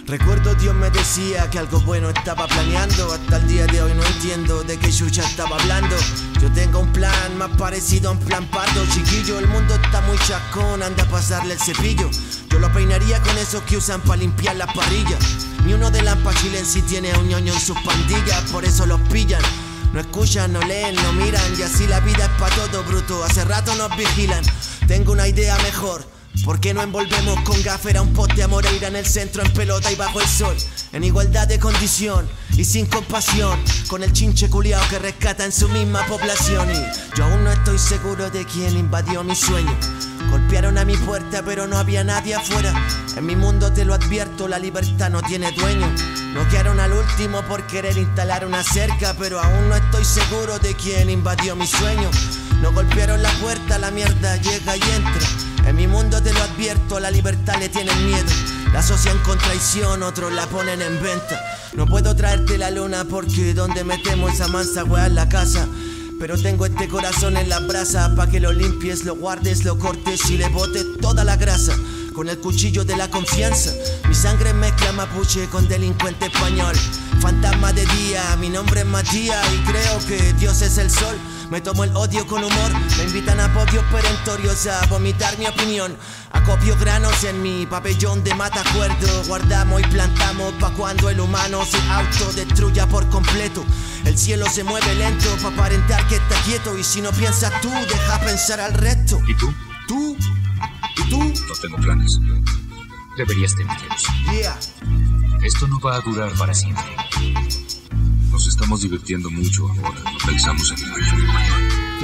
Recuerdo Dios me decía que algo bueno estaba planeando. Hasta el día de hoy no entiendo de qué chucha estaba hablando. Yo tengo un plan más parecido a un plan pardo. Chiquillo, el mundo está muy chascón, anda a pasarle el cepillo. Yo lo peinaría con esos que usan para limpiar las parrillas. Ni uno de Lampa Chilense tiene un ñoño en sus pandillas, por eso los pillan. No escuchan, no leen, no miran, y así la vida es pa' todo bruto. Hace rato nos vigilan. Tengo una idea mejor. ¿Por qué no envolvemos con gaffer a un poste a Moreira en el centro en pelota y bajo el sol? En igualdad de condición y sin compasión, con el chinche culiao que rescata en su misma población. Y yo aún no estoy seguro de quién invadió mi sueño. Golpearon a mi puerta pero no había nadie afuera. En mi mundo te lo advierto, la libertad no tiene dueño. Noquearon al último por querer instalar una cerca, pero aún no estoy seguro de quién invadió mi sueño. No golpearon la puerta, la mierda llega y entra. En mi mundo te lo advierto, a la libertad le tienen miedo. La asocian con traición, otros la ponen en venta. No puedo traerte la luna porque donde metemos esa mansa weá en la casa. Pero tengo este corazón en la brasa, pa' que lo limpies, lo guardes, lo cortes y le botes toda la grasa. Con el cuchillo de la confianza, mi sangre mezcla mapuche con delincuente español. Fantasma de día, mi nombre es Matías y creo que Dios es el sol. Me tomo el odio con humor, me invitan a podios perentorios a vomitar mi opinión. Acopio granos en mi pabellón de matacuerdo. Guardamos y plantamos pa' cuando el humano se autodestruya por completo. El cielo se mueve lento pa' aparentar que está quieto. Y si no piensas tú, deja pensar al resto. ¿Y tú? ¿Tú? ¿Y tú? No tengo planes. Deberías tenerlos. Yeah. Esto no va a durar para siempre. Nos estamos divirtiendo mucho ahora. No pensamos en el mayor mayor.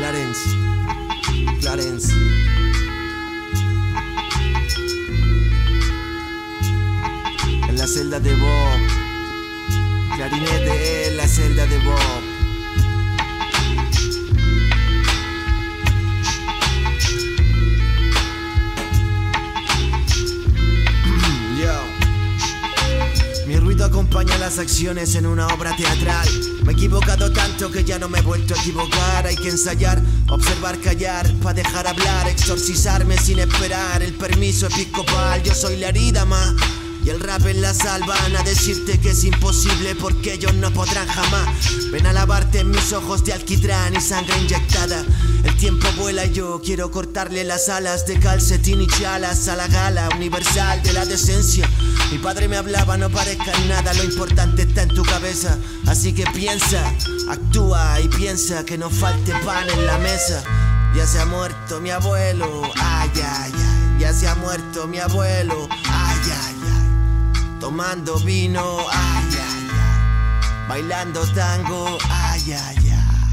Clarence. En la celda de Bob. Clarinete en la celda de Bob. Mi ruido acompaña las acciones en una obra teatral. Me he equivocado tanto que ya no me he vuelto a equivocar. Hay que ensayar, observar, callar, pa' dejar hablar, exorcizarme sin esperar el permiso episcopal. Yo soy la herida más y el rap en la sal. Van a decirte que es imposible porque ellos no podrán jamás. Ven a lavarte en mis ojos de alquitrán y sangre inyectada. El tiempo vuela y yo quiero cortarle las alas de calcetín y chalas a la gala universal de la decencia. Mi padre me hablaba, no parezca nada, lo importante está en tu cabeza. Así que piensa, actúa y piensa que no falte pan en la mesa. Ya se ha muerto mi abuelo, ay, ay, ay. Ya se ha muerto mi abuelo, ay, ay, ay. Tomando vino, ay, ay, ay. Bailando tango, ay, ay, ay.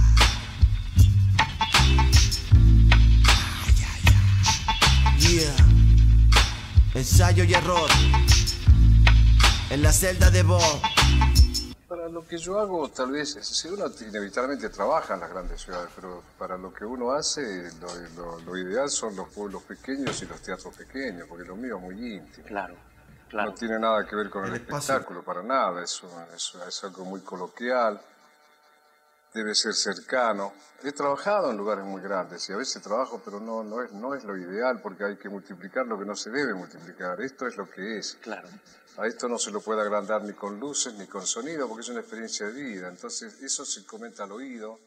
Ay, ay, ay. Yeah. Ensayo y error. En la celda de Bob. Para lo que yo hago, tal vez, si uno inevitablemente trabaja en las grandes ciudades, pero para lo que uno hace, lo ideal son los pueblos pequeños y los teatros pequeños, porque lo mío es muy íntimo. Claro. No tiene nada que ver con el espectáculo, para nada, es algo muy coloquial, debe ser cercano. He trabajado en lugares muy grandes y a veces trabajo, pero no es lo ideal, porque hay que multiplicar lo que no se debe multiplicar. Esto es lo que es. Claro. A esto no se lo puede agrandar ni con luces ni con sonido, porque es una experiencia de vida. Entonces, eso se comenta al oído.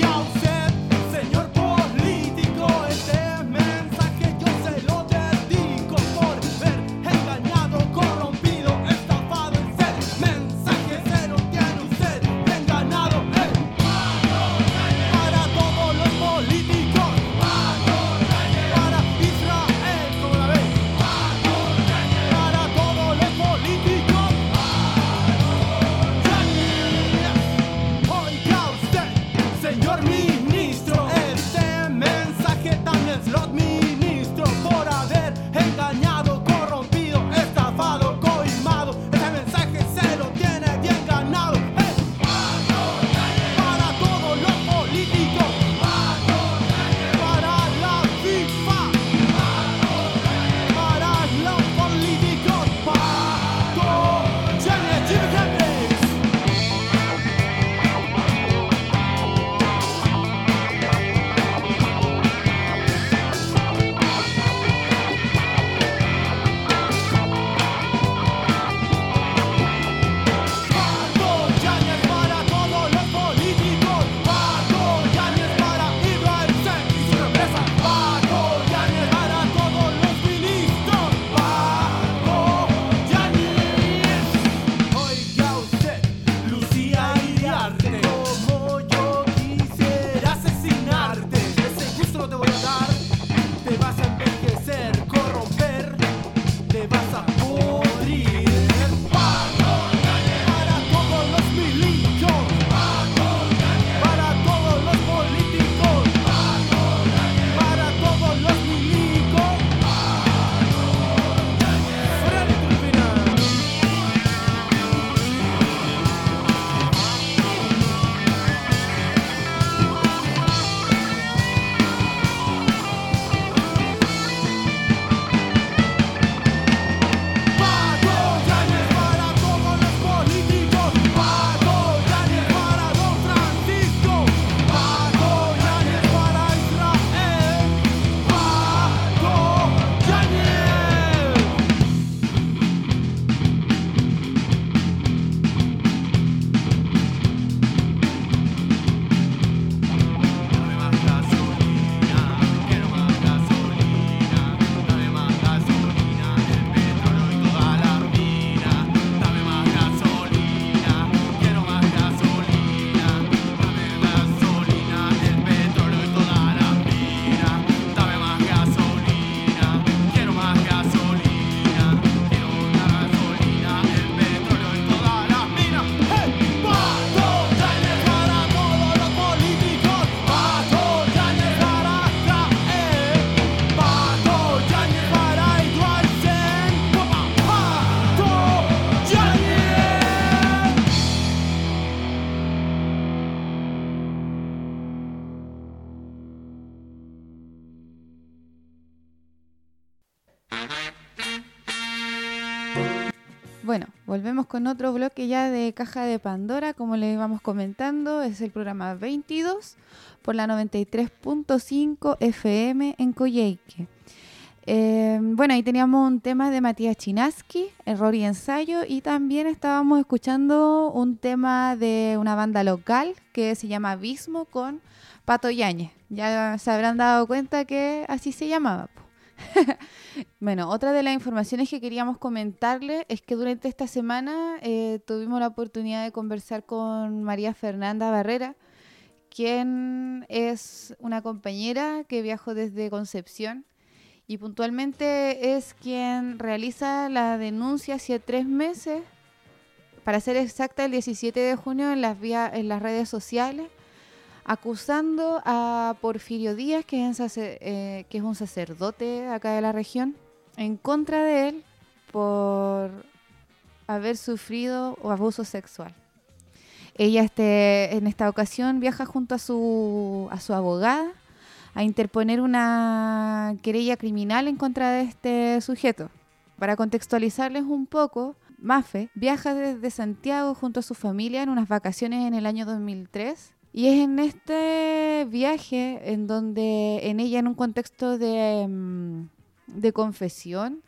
Señor político, este mensaje yo se lo dedico. Bueno, volvemos con otro bloque ya de Caja de Pandora, como les íbamos comentando, es el programa 22 por la 93.5 FM en Coyhaique. Bueno, ahí teníamos un tema de Matías Chinaski, Error y Ensayo, y también estábamos escuchando un tema de una banda local que se llama Abismo con Pato Yáñez. Ya se habrán dado cuenta que así se llamaba. Bueno, otra de las informaciones que queríamos comentarles es que durante esta semana tuvimos la oportunidad de conversar con María Fernanda Barrera, quien es una compañera que viajó desde Concepción y puntualmente es quien realiza la denuncia hace 3 meses, para ser exacta el 17 de junio en las redes sociales, acusando a Porfirio Díaz, que es un sacerdote acá de la región, en contra de él por haber sufrido abuso sexual. Ella en esta ocasión viaja junto a su abogada a interponer una querella criminal en contra de este sujeto. Para contextualizarles un poco, Mafe viaja desde Santiago junto a su familia en unas vacaciones en el año 2003. Y es en este viaje en donde ella, en un contexto de confesión,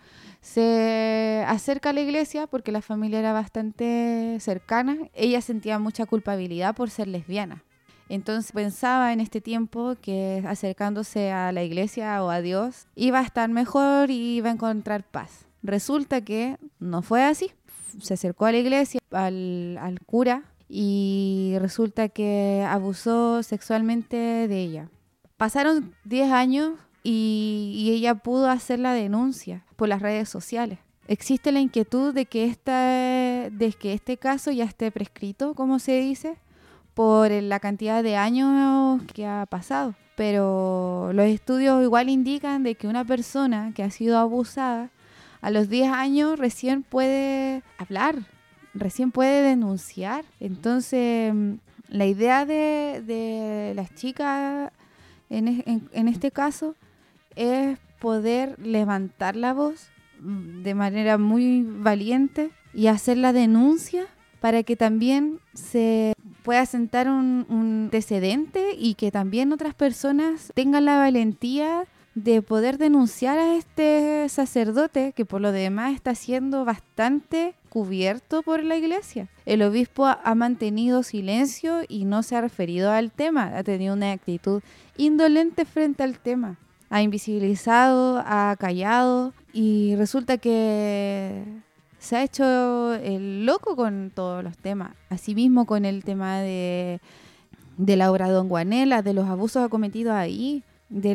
se acerca a la iglesia porque la familia era bastante cercana. Ella sentía mucha culpabilidad por ser lesbiana. Entonces pensaba en este tiempo que acercándose a la iglesia o a Dios iba a estar mejor y iba a encontrar paz. Resulta que no fue así. Se acercó a la iglesia, al cura, y resulta que abusó sexualmente de ella. Pasaron 10 años y ella pudo hacer la denuncia por las redes sociales. Existe la inquietud de que este caso ya esté prescrito, como se dice, por la cantidad de años que ha pasado. Pero los estudios igual indican de que una persona que ha sido abusada a los 10 años recién puede hablar, recién puede denunciar. Entonces, la idea de las chicas en este caso es poder levantar la voz de manera muy valiente y hacer la denuncia para que también se pueda sentar un antecedente y que también otras personas tengan la valentía de poder denunciar a este sacerdote que por lo demás está siendo bastante cubierto por la iglesia. El obispo ha mantenido silencio y no se ha referido al tema, ha tenido una actitud indolente frente al tema, ha invisibilizado, ha callado y resulta que se ha hecho el loco con todos los temas. Asimismo con el tema de la obra Don Guanela, de los abusos cometidos ahí, de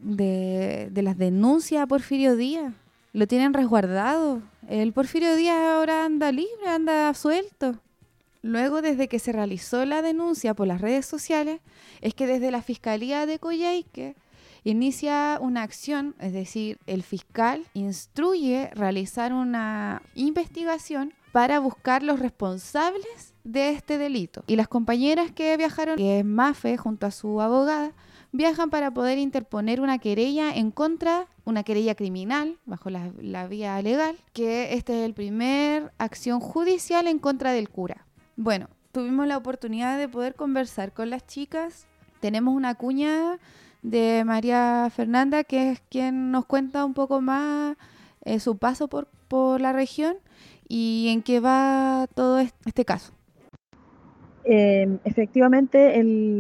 las denuncias a Porfirio Díaz. Lo tienen resguardado. El Porfirio Díaz ahora anda libre, anda suelto. Luego, desde que se realizó la denuncia por las redes sociales, es que desde la Fiscalía de Coyhaique inicia una acción, es decir, el fiscal instruye realizar una investigación para buscar los responsables de este delito. Y las compañeras que viajaron, que es Mafe junto a su abogada, viajan para poder interponer una querella una querella criminal, bajo la vía legal, que este es el primer acción judicial en contra del cura. Bueno, tuvimos la oportunidad de poder conversar con las chicas. Tenemos una cuña de María Fernanda, que es quien nos cuenta un poco más su paso por la región y en qué va todo este caso. Efectivamente,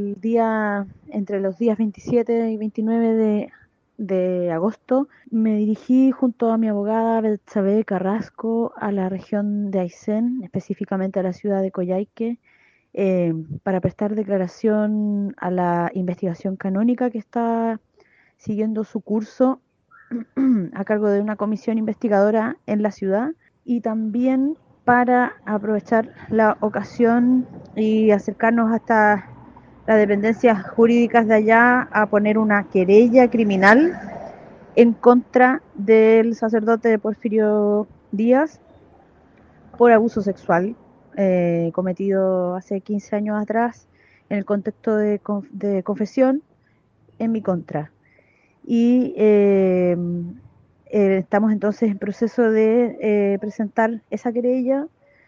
entre los días 27 y 29 de agosto, me dirigí junto a mi abogada Betsabe Carrasco a la región de Aysén, específicamente a la ciudad de Coyhaique, para prestar declaración a la investigación canónica que está siguiendo su curso a cargo de una comisión investigadora en la ciudad, y también para aprovechar la ocasión y acercarnos hasta las dependencias jurídicas de allá a poner una querella criminal en contra del sacerdote Porfirio Díaz por abuso sexual cometido hace 15 años atrás en el contexto de confesión en mi contra. Y estamos entonces en proceso de presentar esa querella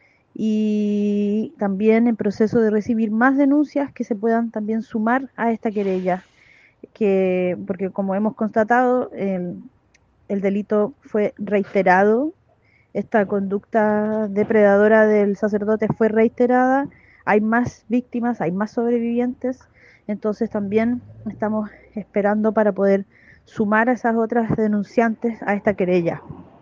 y también en proceso de recibir más denuncias que se puedan también sumar a esta querella, porque como hemos constatado, el delito fue reiterado, esta conducta depredadora del sacerdote fue reiterada, hay más víctimas, hay más sobrevivientes, entonces también estamos esperando para poder sumar a esas otras denunciantes a esta querella.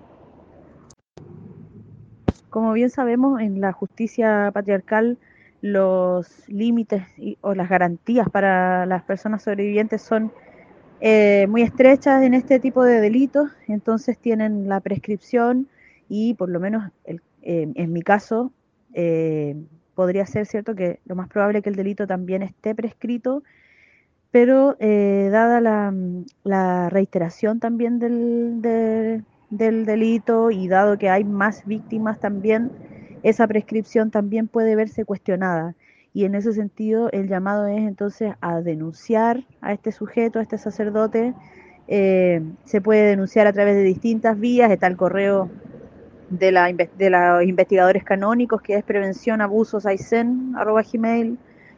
Como bien sabemos, en la justicia patriarcal los límites o las garantías para las personas sobrevivientes son muy estrechas en este tipo de delitos, entonces tienen la prescripción y por lo menos en mi caso podría ser cierto que lo más probable es que el delito también esté prescrito, pero dada la reiteración también del delito y dado que hay más víctimas también, esa prescripción también puede verse cuestionada. Y en ese sentido el llamado es entonces a denunciar a este sujeto, a este sacerdote. Se puede denunciar a través de distintas vías, está el correo de los investigadores canónicos, que es prevencionabusosaicen@gmail.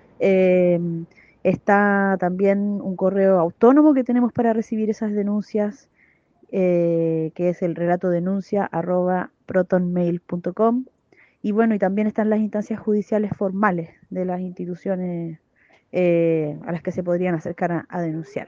Está también un correo autónomo que tenemos para recibir esas denuncias, que es el relatodenuncia@protonmail.com. Y bueno, y también están las instancias judiciales formales de las instituciones a las que se podrían acercar a denunciar.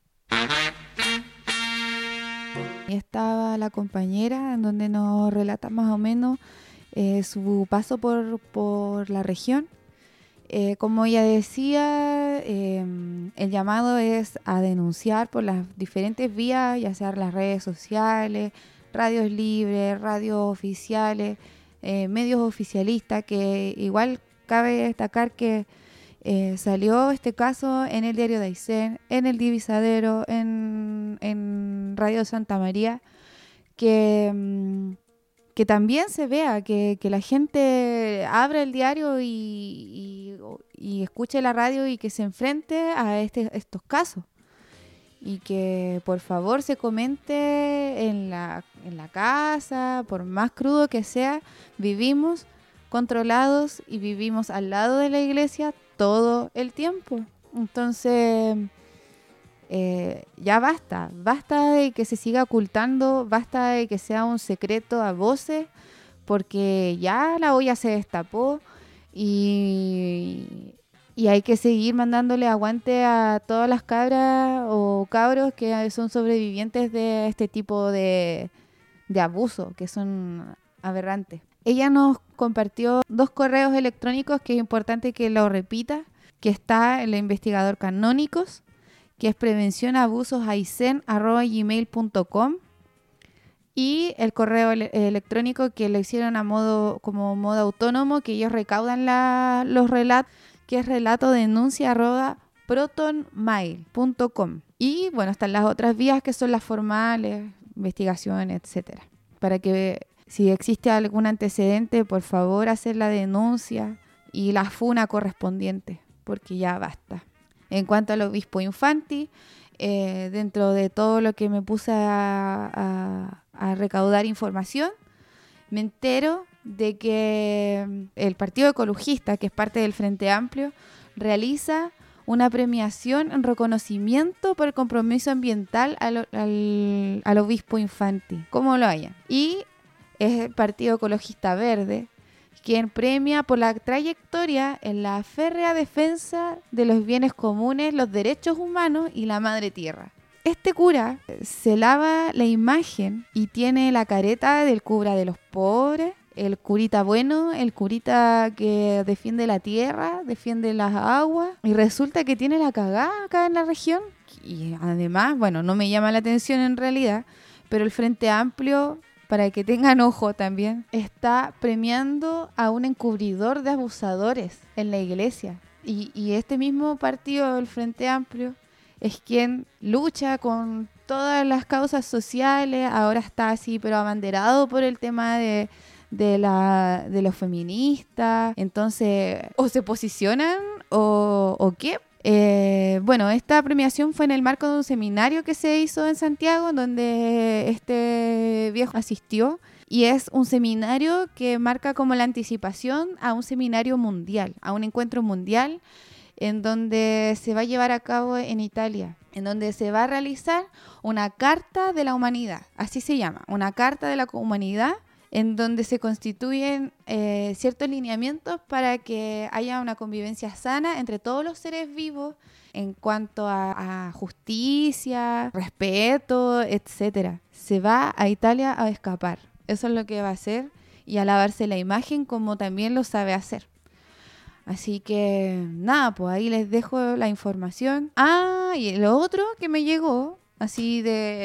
Y estaba la compañera en donde nos relata más o menos su paso por la región. Como ella decía, el llamado es a denunciar por las diferentes vías, ya sea las redes sociales, radios libres, radios oficiales, medios oficialistas, que igual cabe destacar que salió este caso en el diario de Aysén, en el Divisadero, en Radio Santa María, que también se vea, que la gente abra el diario y escuche la radio y que se enfrente a estos casos. Y que por favor se comente en la casa, por más crudo que sea, vivimos controlados y vivimos al lado de la iglesia todo el tiempo. Entonces, ya basta de que se siga ocultando, basta de que sea un secreto a voces, porque ya la olla se destapó y hay que seguir mandándole aguante a todas las cabras o cabros que son sobrevivientes de este tipo de abuso, que son aberrantes. Ella nos compartió 2 correos electrónicos que es importante que lo repita, que está el investigador canónicos, que es prevencionabusosaicen@gmail.com, y el correo electrónico que lo hicieron como modo autónomo, que ellos recaudan los relatos, que es relatodenuncia@protonmail.com. Y bueno, están las otras vías que son las formales, investigación, etcétera. Para que si existe algún antecedente, por favor, hacer la denuncia y la funa correspondiente, porque ya basta. En cuanto al obispo Infanti, dentro de todo lo que me puse a recaudar información, me entero de que el Partido Ecologista, que es parte del Frente Amplio, realiza una premiación en reconocimiento por el compromiso ambiental al obispo Infanti, como lo hayan. Y es el Partido Ecologista Verde quien premia por la trayectoria en la férrea defensa de los bienes comunes, los derechos humanos y la madre tierra. Este cura se lava la imagen y tiene la careta del cura de los pobres, el curita bueno, el curita que defiende la tierra, defiende las aguas, y resulta que tiene la cagada acá en la región. Y además, bueno, no me llama la atención en realidad, pero el Frente Amplio, para que tengan ojo también, está premiando a un encubridor de abusadores en la iglesia. Y este mismo partido, el Frente Amplio, es quien lucha con todas las causas sociales. Ahora está así, pero abanderado por el tema de los feministas. Entonces, o se posicionan o qué, Bueno, esta premiación fue en el marco de un seminario que se hizo en Santiago, donde este viejo asistió, y es un seminario que marca como la anticipación a un seminario mundial, a un encuentro mundial, en donde se va a llevar a cabo en Italia, en donde se va a realizar una Carta de la Humanidad, así se llama, una Carta de la Humanidad, en donde se constituyen ciertos lineamientos para que haya una convivencia sana entre todos los seres vivos en cuanto a justicia, respeto, etc. Se va a Italia a escapar, eso es lo que va a hacer, y a lavarse la imagen como también lo sabe hacer. Así que nada, pues ahí les dejo la información. Y lo otro que me llegó, así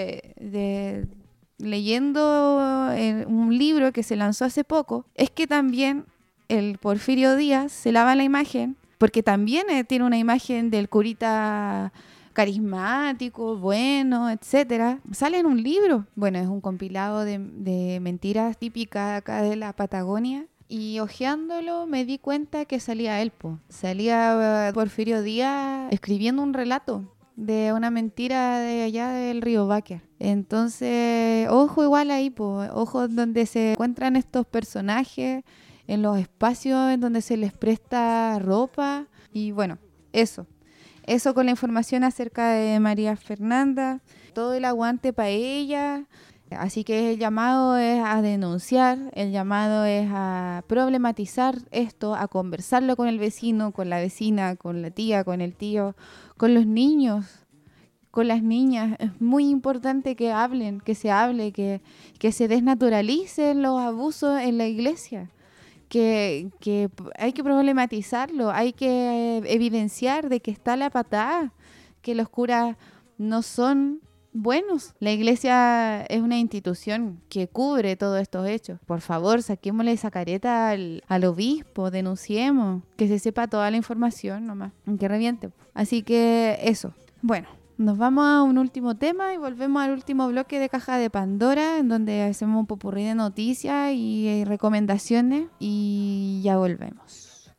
de leyendo un libro que se lanzó hace poco, es que también el Porfirio Díaz se lava la imagen, porque también tiene una imagen del curita carismático, bueno, etcétera. Sale en un libro. Bueno, es un compilado de mentiras típicas acá de la Patagonia. Y hojeándolo me di cuenta que salía él, salía Porfirio Díaz escribiendo un relato de una mentira de allá del río Báquer. Entonces, ojo igual ahí, ojo donde se encuentran estos personajes, en los espacios en donde se les presta ropa. Y bueno, eso con la información acerca de María Fernanda, todo el aguante para ella. Así que el llamado es a denunciar, el llamado es a problematizar esto, a conversarlo con el vecino, con la vecina, con la tía, con el tío, con los niños, con las niñas. Es muy importante que hablen, que se hable, que se desnaturalicen los abusos en la iglesia, que hay que problematizarlo, hay que evidenciar de que está la patada, que los curas no son buenos. La iglesia es una institución que cubre todos estos hechos. Por favor, saquémosle esa careta al obispo, denunciemos, que se sepa toda la información nomás, que reviente. Así que eso. Bueno, nos vamos a un último tema y volvemos al último bloque de Caja de Pandora, en donde hacemos un popurrí de noticias y recomendaciones, y ya volvemos.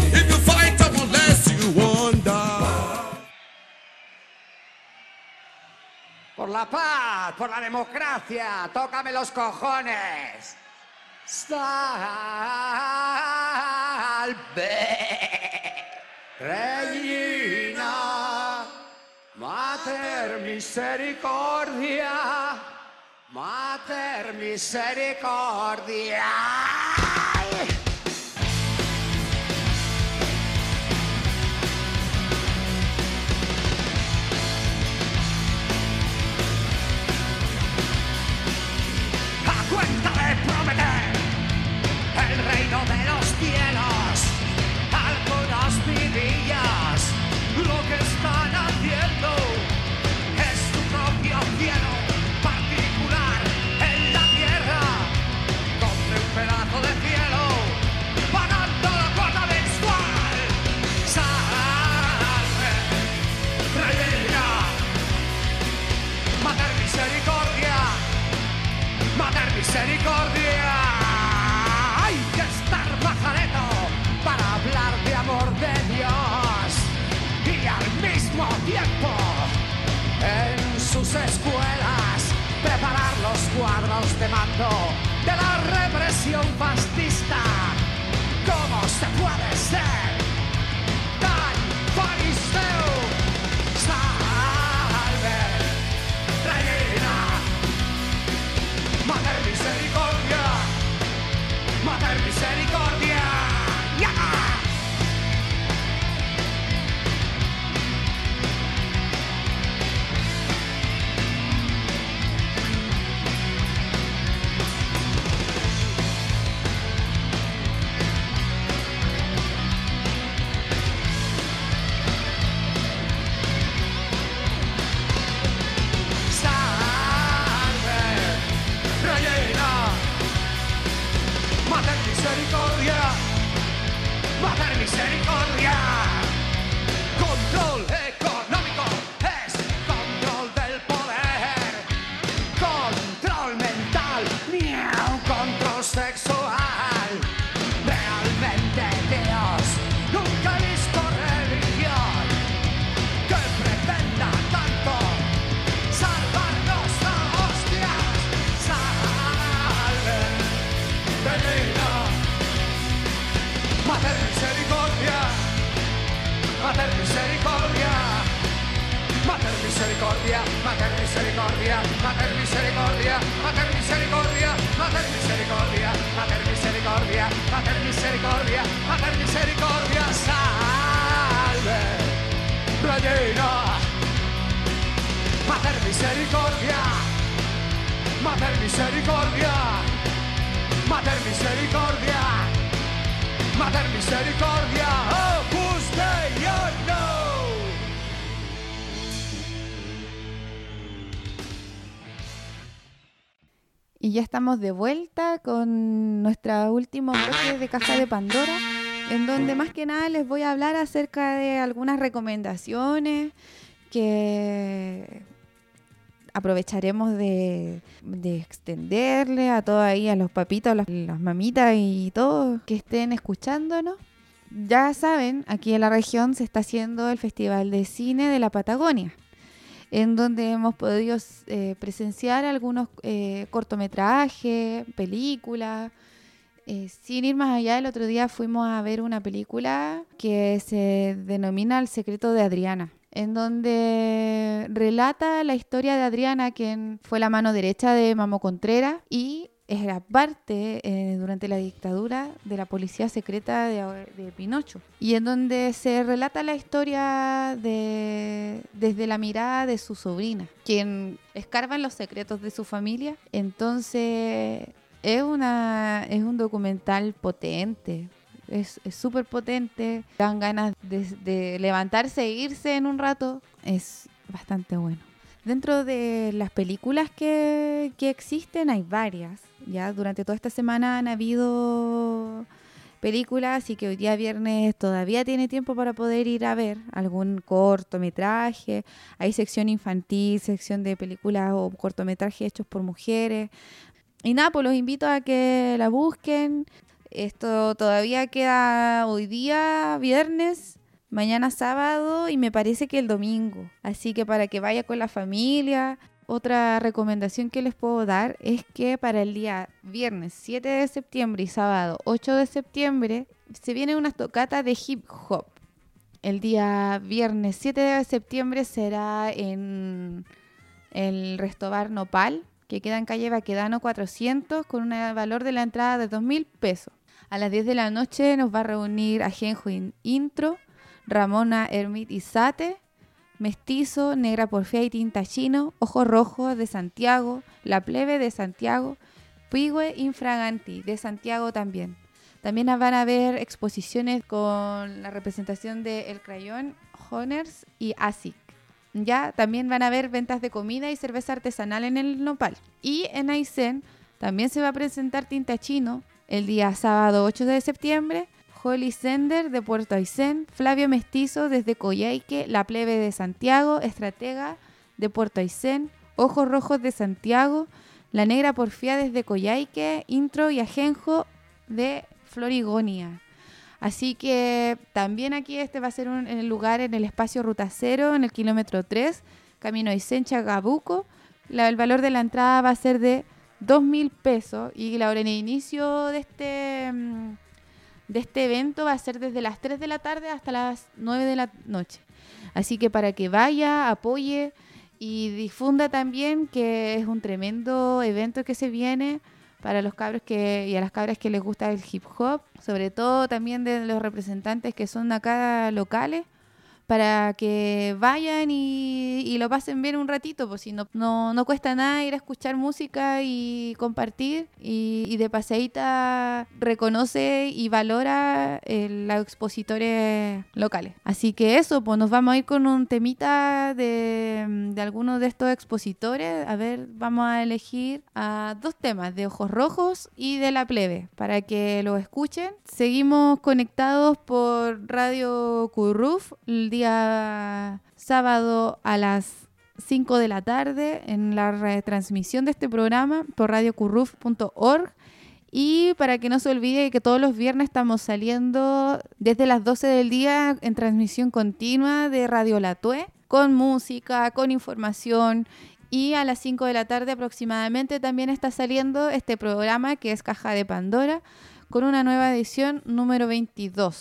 Por la paz, por la democracia, tócame los cojones. Salve, Regina, Mater Misericordia, Mater Misericordia. El reino de los cielos, algunos vidillas, lo que están haciendo es su propio cielo particular en la tierra. Compre un pedazo de cielo, pagando la cuota mensual. Salve, Reina, Mater Misericordia, Mater Misericordia. Hay que estar majareto para hablar de amor de Dios y al mismo tiempo en sus escuelas preparar los cuadros de mando de la represión fascista. ¿Cómo se puede ser tan fariseo? Salve, Reina, Mater Misericordia, Mater Misericordia. ¡Yeah! misericordia, mater misericordia, mater misericordia, mater misericordia, mater misericordia, mater misericordia, mater misericordia, mater misericordia, salve, Regina, mater misericordia, mater misericordia, mater misericordia, mater misericordia, Opus Dei, no. Y ya estamos de vuelta con nuestro último bloque de Caja de Pandora, en donde más que nada les voy a hablar acerca de algunas recomendaciones que aprovecharemos de extenderle a todos ahí, a los papitos, las mamitas y todos que estén escuchándonos. Ya saben, aquí en la región se está haciendo el Festival de Cine de la Patagonia, en donde hemos podido presenciar algunos cortometrajes, películas. Sin ir más allá, el otro día fuimos a ver una película que se denomina El secreto de Adriana, en donde relata la historia de Adriana, quien fue la mano derecha de Mamo Contreras y era parte durante la dictadura de la policía secreta de Pinocho, y en donde se relata la historia desde la mirada de su sobrina, quien escarba en los secretos de su familia. Entonces es un documental potente, es súper potente, dan ganas de levantarse e irse en un rato, es bastante bueno. Dentro de las películas que existen hay varias. Ya durante toda esta semana han habido películas, y que hoy día viernes todavía tiene tiempo para poder ir a ver algún cortometraje. Hay sección infantil, sección de películas o cortometrajes hechos por mujeres. Y nada, pues los invito a que la busquen. Esto todavía queda hoy día viernes, mañana sábado y me parece que el domingo. Así que para que vaya con la familia. Otra recomendación que les puedo dar es que para el día viernes 7 de septiembre y sábado 8 de septiembre se vienen unas tocatas de hip hop. El día viernes 7 de septiembre será en el Restobar Nopal, que queda en calle Baquedano 400, con un valor de la entrada de 2.000 pesos. A las 10 de la noche nos va a reunir Ajenjo Intro, Ramona Hermit Izate, Mestizo, Negra Porfía y Tinta Chino, Ojos Rojos de Santiago, La Plebe de Santiago, Pigüe Infraganti de Santiago también. También van a haber exposiciones con la representación de El Crayón, Honors y ASIC. Ya también van a haber ventas de comida y cerveza artesanal en el Nopal. Y en Aysén también se va a presentar Tinta Chino el día sábado 8 de septiembre, Holly Sender de Puerto Aysén, Flavio Mestizo desde Coyhaique, La Plebe de Santiago, Estratega de Puerto Aysén, Ojos Rojos de Santiago, La Negra Porfía desde Coyhaique, Intro y Ajenjo de Florigonia. Así que también aquí va a ser en el lugar, en el espacio Ruta Cero, en el kilómetro 3, Camino Aysén, Chagabuco. El valor de la entrada va a ser de 2.000 pesos y la hora de inicio de este evento va a ser desde las 3 de la tarde hasta las 9 de la noche. Así que para que vaya, apoye y difunda también que es un tremendo evento que se viene para los cabros y a las cabras que les gusta el hip hop, sobre todo también de los representantes que son acá locales, para que vayan y lo pasen bien un ratito, pues si no cuesta nada ir a escuchar música y compartir, y de paseíta reconoce y valora los expositores locales. Así que eso, pues nos vamos a ir con un temita de algunos de estos expositores. A ver, vamos a elegir a 2 temas, de Ojos Rojos y de La Plebe, para que lo escuchen. Seguimos conectados por Radio Curruf el día sábado a las 5 de la tarde en la retransmisión de este programa por radiocurruf.org. Y para que no se olvide que todos los viernes estamos saliendo desde las 12 del día en transmisión continua de Radio La Tue, con música, con información. Y a las 5 de la tarde aproximadamente también está saliendo este programa que es Caja de Pandora, con una nueva edición número 22.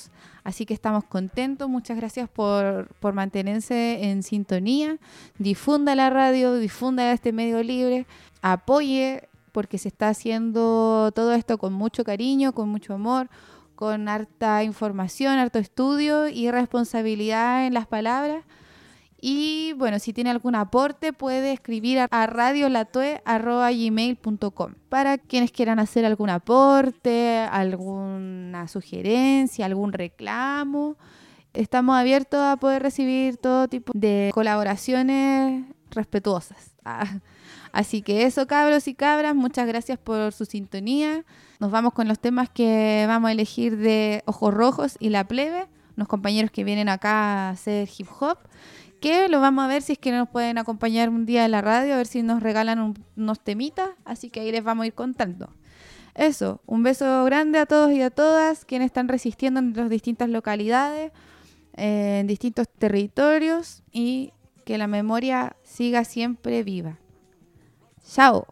Así que estamos contentos. Muchas gracias por mantenerse en sintonía. Difunda la radio, difunda este medio libre. Apoye, porque se está haciendo todo esto con mucho cariño, con mucho amor, con harta información, harto estudio y responsabilidad en las palabras. Y bueno, si tiene algún aporte puede escribir a radiolatue@gmail.com para quienes quieran hacer algún aporte, alguna sugerencia, algún reclamo. Estamos abiertos a poder recibir todo tipo de colaboraciones respetuosas. Así que eso, cabros y cabras, muchas gracias por su sintonía. Nos vamos con los temas que vamos a elegir de Ojos Rojos y La Plebe, unos compañeros que vienen acá a hacer hip hop, que lo vamos a ver si es que nos pueden acompañar un día en la radio, a ver si nos regalan unos temitas, así que ahí les vamos a ir contando. Eso, un beso grande a todos y a todas quienes están resistiendo en las distintas localidades, en distintos territorios, y que la memoria siga siempre viva. Chao.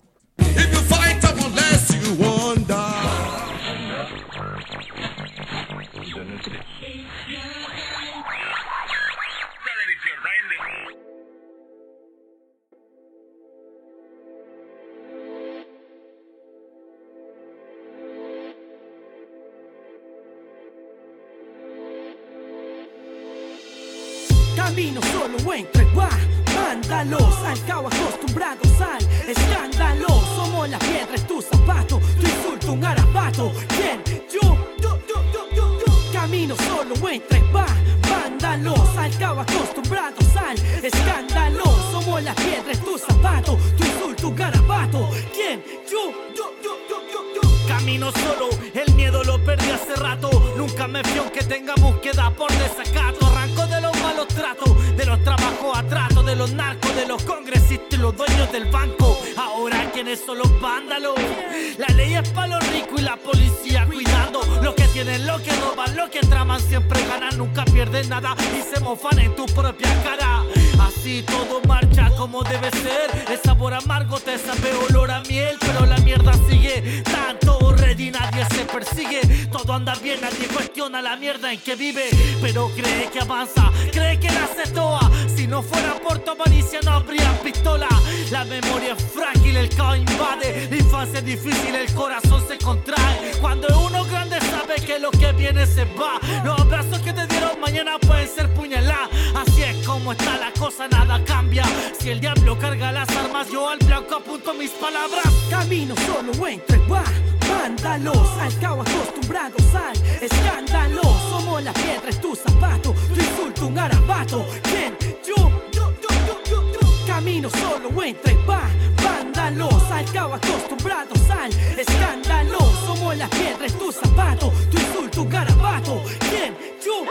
Camino solo entre vándalos, al caos acostumbrados al escándalo. Somos la piedra en tu zapato, tu insulto un garabato. ¿Quién? Yo. Camino solo entre vándalos, al caos acostumbrados al escándalo. Somos la piedra en tu zapato, tu insulto un garabato. ¿Quién? Yo. Camino solo, el miedo lo perdí hace rato. Nunca me fío aunque tenga búsqueda por desacato. Arranco de los malos tratos, de los trabajos a trato, de los narcos, de los congresistas y los dueños del banco. Ahora ¿quiénes son los vándalos? La ley es para los ricos y la policía cuidando. Los que tienen, lo que roban, lo que traman siempre ganan, nunca pierden nada y se mofan en tu propia cara. Así todo marcha como debe ser. El sabor amargo te sabe olor a miel, pero la mierda sigue. Tanto ready, nadie se persigue. Todo anda bien, nadie cuestiona la mierda en que vive. Pero cree que avanza, cree que la hace toa. Si no fuera por tu avaricia no habría pistola. La memoria es frágil, el caos invade. La infancia es difícil, el corazón se contrae. Cuando uno grande sabe que lo que viene se va. Los abrazos que te dieron mañana pueden ser puñaladas. Así es como está la cosa, nada cambia. Si el diablo carga las armas, yo al blanco apunto mis palabras. Camino solo entre vándalos, al caos acostumbrados al escándalo. Somos la piedra en tu zapato, tu insulto un garabato. ¿Quién? Yo. Camino solo entre vándalos, al caos acostumbrados al escándalo. Somos la piedra en tu zapato, tu insulto un garabato. ¿Quién? Yo.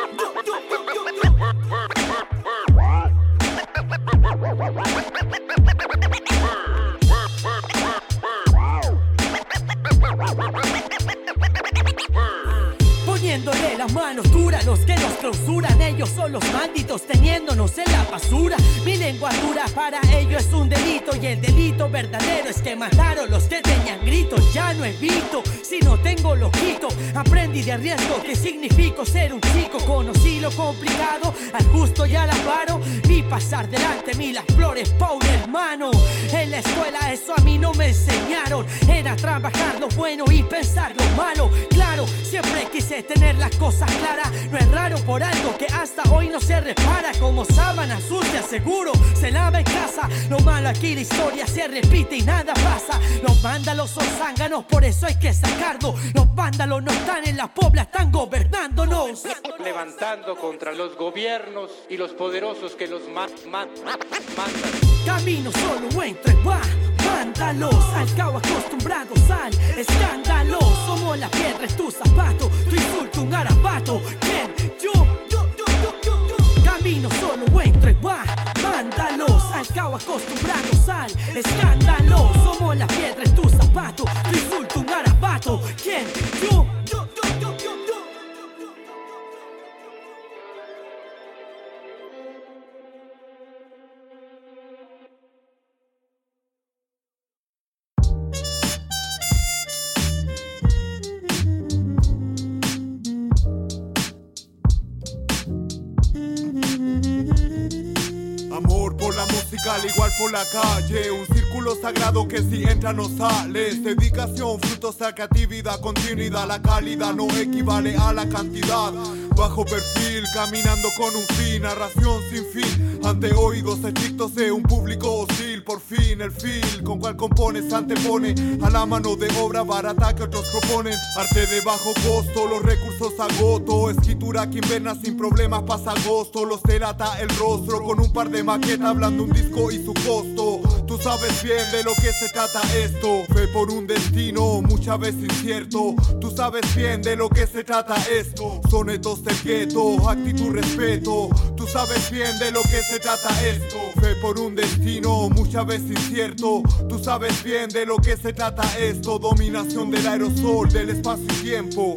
Poniéndole las manos duras, los que nos clausuran, ellos son los malditos teniéndonos en la basura. Mi lengua dura para ellos es un delito, y el delito verdadero es que mataron los que tenían gritos. Ya no evito, si no tengo lo quito. Aprendí de riesgo que significa ser un chico. Conocí lo complicado, al justo y al avaro. Vi pasar delante mí las flores pa' un hermano. En la escuela eso a mí no me enseñaron. Era trabajar lo bueno y pensar lo malo. Claro, siempre quise tener las cosas claras. No es raro por algo que hasta hoy no se repara. Como sábana sucia seguro se lava en casa. Lo malo aquí la historia se repite y nada pasa. Los vándalos son zánganos, por eso hay que sacarlos. Los vándalos no están en la pobla, están gobernándonos. Levantando contra los gobiernos y los poderosos que los mandan. Camino solo entre vándalos, al caos acostumbrados al escándalo. Somos la piedra en tu zapato, tu insulto un garabato. ¿Quién? Yo. Camino solo entre vándalos, al caos acostumbrados al escándalo. Somos la piedra en tu zapato, tu insulto un garabato. ¿Quién? Yo. amor por la música al igual por la calle. Un círculo sagrado que si entra no sales. Dedicación, frutosa creatividad, continuidad. La calidad no equivale a la cantidad. Bajo perfil, caminando con un fin. Narración sin fin, ante oídos estrictos de un público hostil. Por fin el feel con cual compones antepone a la mano de obra barata que otros proponen. Arte de bajo costo, los recursos agoto. Escritura que inverna sin problemas pasa agosto. Los delata el rostro con un par de maquetas hablando un disco y su costo. Tú sabes bien de lo que se trata esto. Fe por un destino muchas veces incierto. Tú sabes bien de lo que se trata esto. Sonetos del gueto, actitud, respeto. Tú sabes bien de lo que se trata esto. Fe por un destino muchas veces incierto. Tú sabes bien de lo que se trata esto. Dominación del aerosol, del espacio y tiempo.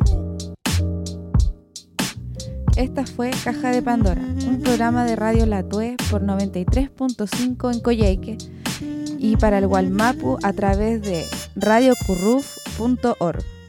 Esta fue Caja de Pandora, un programa de Radio La Tue por 93.5 en Coyhaique y para el Gualmapu a través de radiocurruf.org.